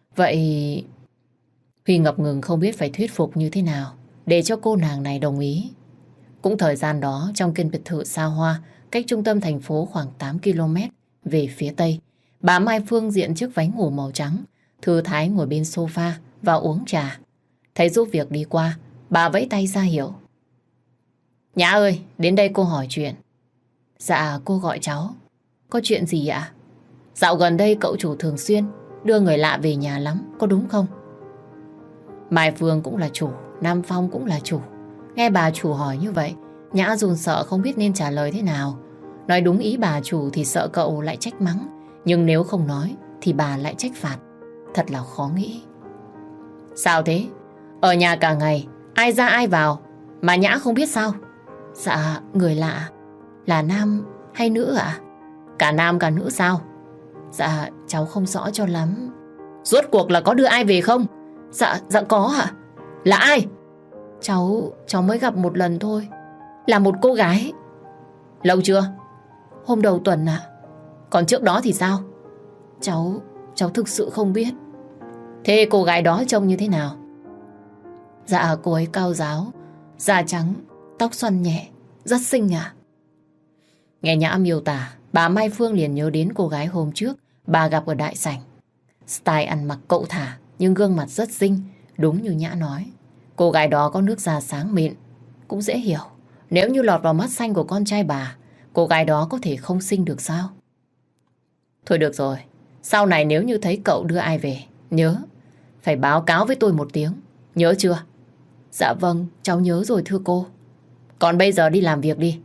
Vậy Huy ngập ngừng không biết phải thuyết phục như thế nào để cho cô nàng này đồng ý. Cũng thời gian đó, trong căn biệt thự xa hoa cách trung tâm thành phố khoảng 8 km về phía tây, bà Mai Phương diện chiếc váy ngủ màu trắng, thư thái ngồi bên sofa và uống trà. Thấy giúp việc đi qua, bà vẫy tay ra hiệu. Nhã ơi, đến đây cô hỏi chuyện. Dạ, cô gọi cháu. Có chuyện gì ạ? Dạo gần đây cậu chủ thường xuyên đưa người lạ về nhà lắm, có đúng không? Mai Phương cũng là chủ, Nam Phong cũng là chủ. Nghe bà chủ hỏi như vậy, Nhã run sợ không biết nên trả lời thế nào. Nói đúng ý bà chủ thì sợ cậu lại trách mắng, nhưng nếu không nói thì bà lại trách phạt. Thật là khó nghĩ. Sao thế? Ở nhà cả ngày, ai ra ai vào mà Nhã không biết sao? Dạ, người lạ. Là nam hay nữ ạ? Cả nam cả nữ sao? Dạ, cháu không rõ cho lắm. Rốt cuộc là có đưa ai về không? Dạ, có ạ. Là ai? Cháu mới gặp một lần thôi. Là một cô gái. Lâu chưa? Hôm đầu tuần ạ. Còn trước đó thì sao? Cháu thực sự không biết. Thế cô gái đó trông như thế nào? Dạ, cô ấy cao ráo, da trắng, tóc xoăn nhẹ, rất xinh ạ. Nghe Nhã miêu tả, bà Mai Phương liền nhớ đến cô gái hôm trước bà gặp ở đại sảnh. Style ăn mặc cậu thả, nhưng gương mặt rất xinh, đúng như Nhã nói. Cô gái đó có nước da sáng mịn, cũng dễ hiểu. Nếu như lọt vào mắt xanh của con trai bà, cô gái đó có thể không xinh được sao? Thôi được rồi, sau này nếu như thấy cậu đưa ai về, nhớ, phải báo cáo với tôi một tiếng, nhớ chưa? Dạ vâng, cháu nhớ rồi thưa cô. Còn bây giờ đi làm việc đi.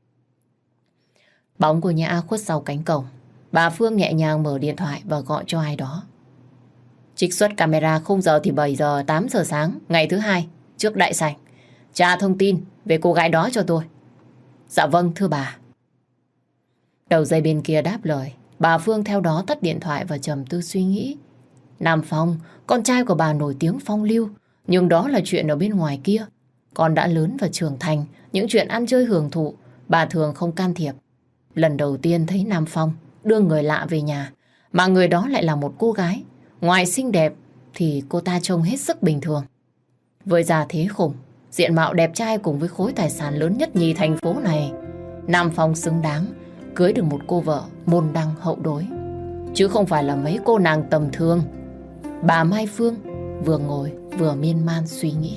Bóng của Nhã khuất sau cánh cổng. Bà Phương nhẹ nhàng mở điện thoại và gọi cho ai đó. Trích xuất camera khung giờ thì 7 giờ 8 giờ sáng ngày thứ hai trước đại sảnh. Tra thông tin về cô gái đó cho tôi. Dạ vâng thưa bà. Đầu dây bên kia đáp lời. Bà Phương theo đó tắt điện thoại và trầm tư suy nghĩ. Nam Phong, con trai của bà nổi tiếng phong lưu, nhưng đó là chuyện ở bên ngoài kia. Con đã lớn và trưởng thành, những chuyện ăn chơi hưởng thụ bà thường không can thiệp. Lần đầu tiên thấy Nam Phong đưa người lạ về nhà, mà người đó lại là một cô gái. Ngoài xinh đẹp thì cô ta trông hết sức bình thường. Với gia thế khủng, diện mạo đẹp trai cùng với khối tài sản lớn nhất nhì thành phố này, Nam Phong xứng đáng cưới được một cô vợ môn đăng hậu đối, chứ không phải là mấy cô nàng tầm thường. Bà Mai Phương vừa ngồi vừa miên man suy nghĩ.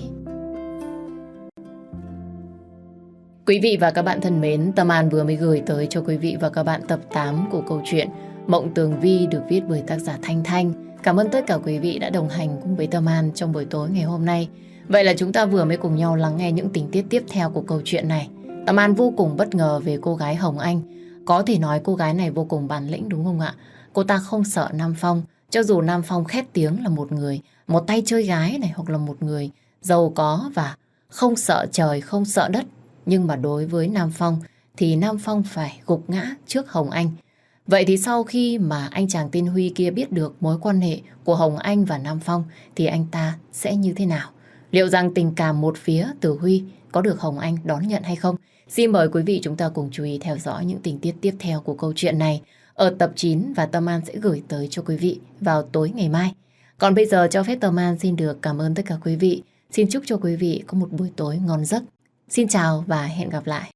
Quý vị và các bạn thân mến, Tâm An vừa mới gửi tới cho quý vị và các bạn tập 8 của câu chuyện Mộng Tường Vi được viết bởi tác giả Thanh Thanh. Cảm ơn tất cả quý vị đã đồng hành cùng với Tâm An trong buổi tối ngày hôm nay. Vậy là chúng ta vừa mới cùng nhau lắng nghe những tình tiết tiếp theo của câu chuyện này. Tâm An vô cùng bất ngờ về cô gái Hồng Anh. Có thể nói cô gái này vô cùng bản lĩnh đúng không ạ? Cô ta không sợ Nam Phong, cho dù Nam Phong khét tiếng là một người, một tay chơi gái này, hoặc là một người giàu có và không sợ trời, không sợ đất. Nhưng mà đối với Nam Phong thì Nam Phong phải gục ngã trước Hồng Anh. Vậy thì sau khi mà anh chàng tên Huy kia biết được mối quan hệ của Hồng Anh và Nam Phong thì anh ta sẽ như thế nào? Liệu rằng tình cảm một phía từ Huy có được Hồng Anh đón nhận hay không? Xin mời quý vị chúng ta cùng chú ý theo dõi những tình tiết tiếp theo của câu chuyện này ở tập 9 và Tâm An sẽ gửi tới cho quý vị vào tối ngày mai. Còn bây giờ cho phép Tâm An xin được cảm ơn tất cả quý vị. Xin chúc cho quý vị có một buổi tối ngon giấc. Xin chào và hẹn gặp lại.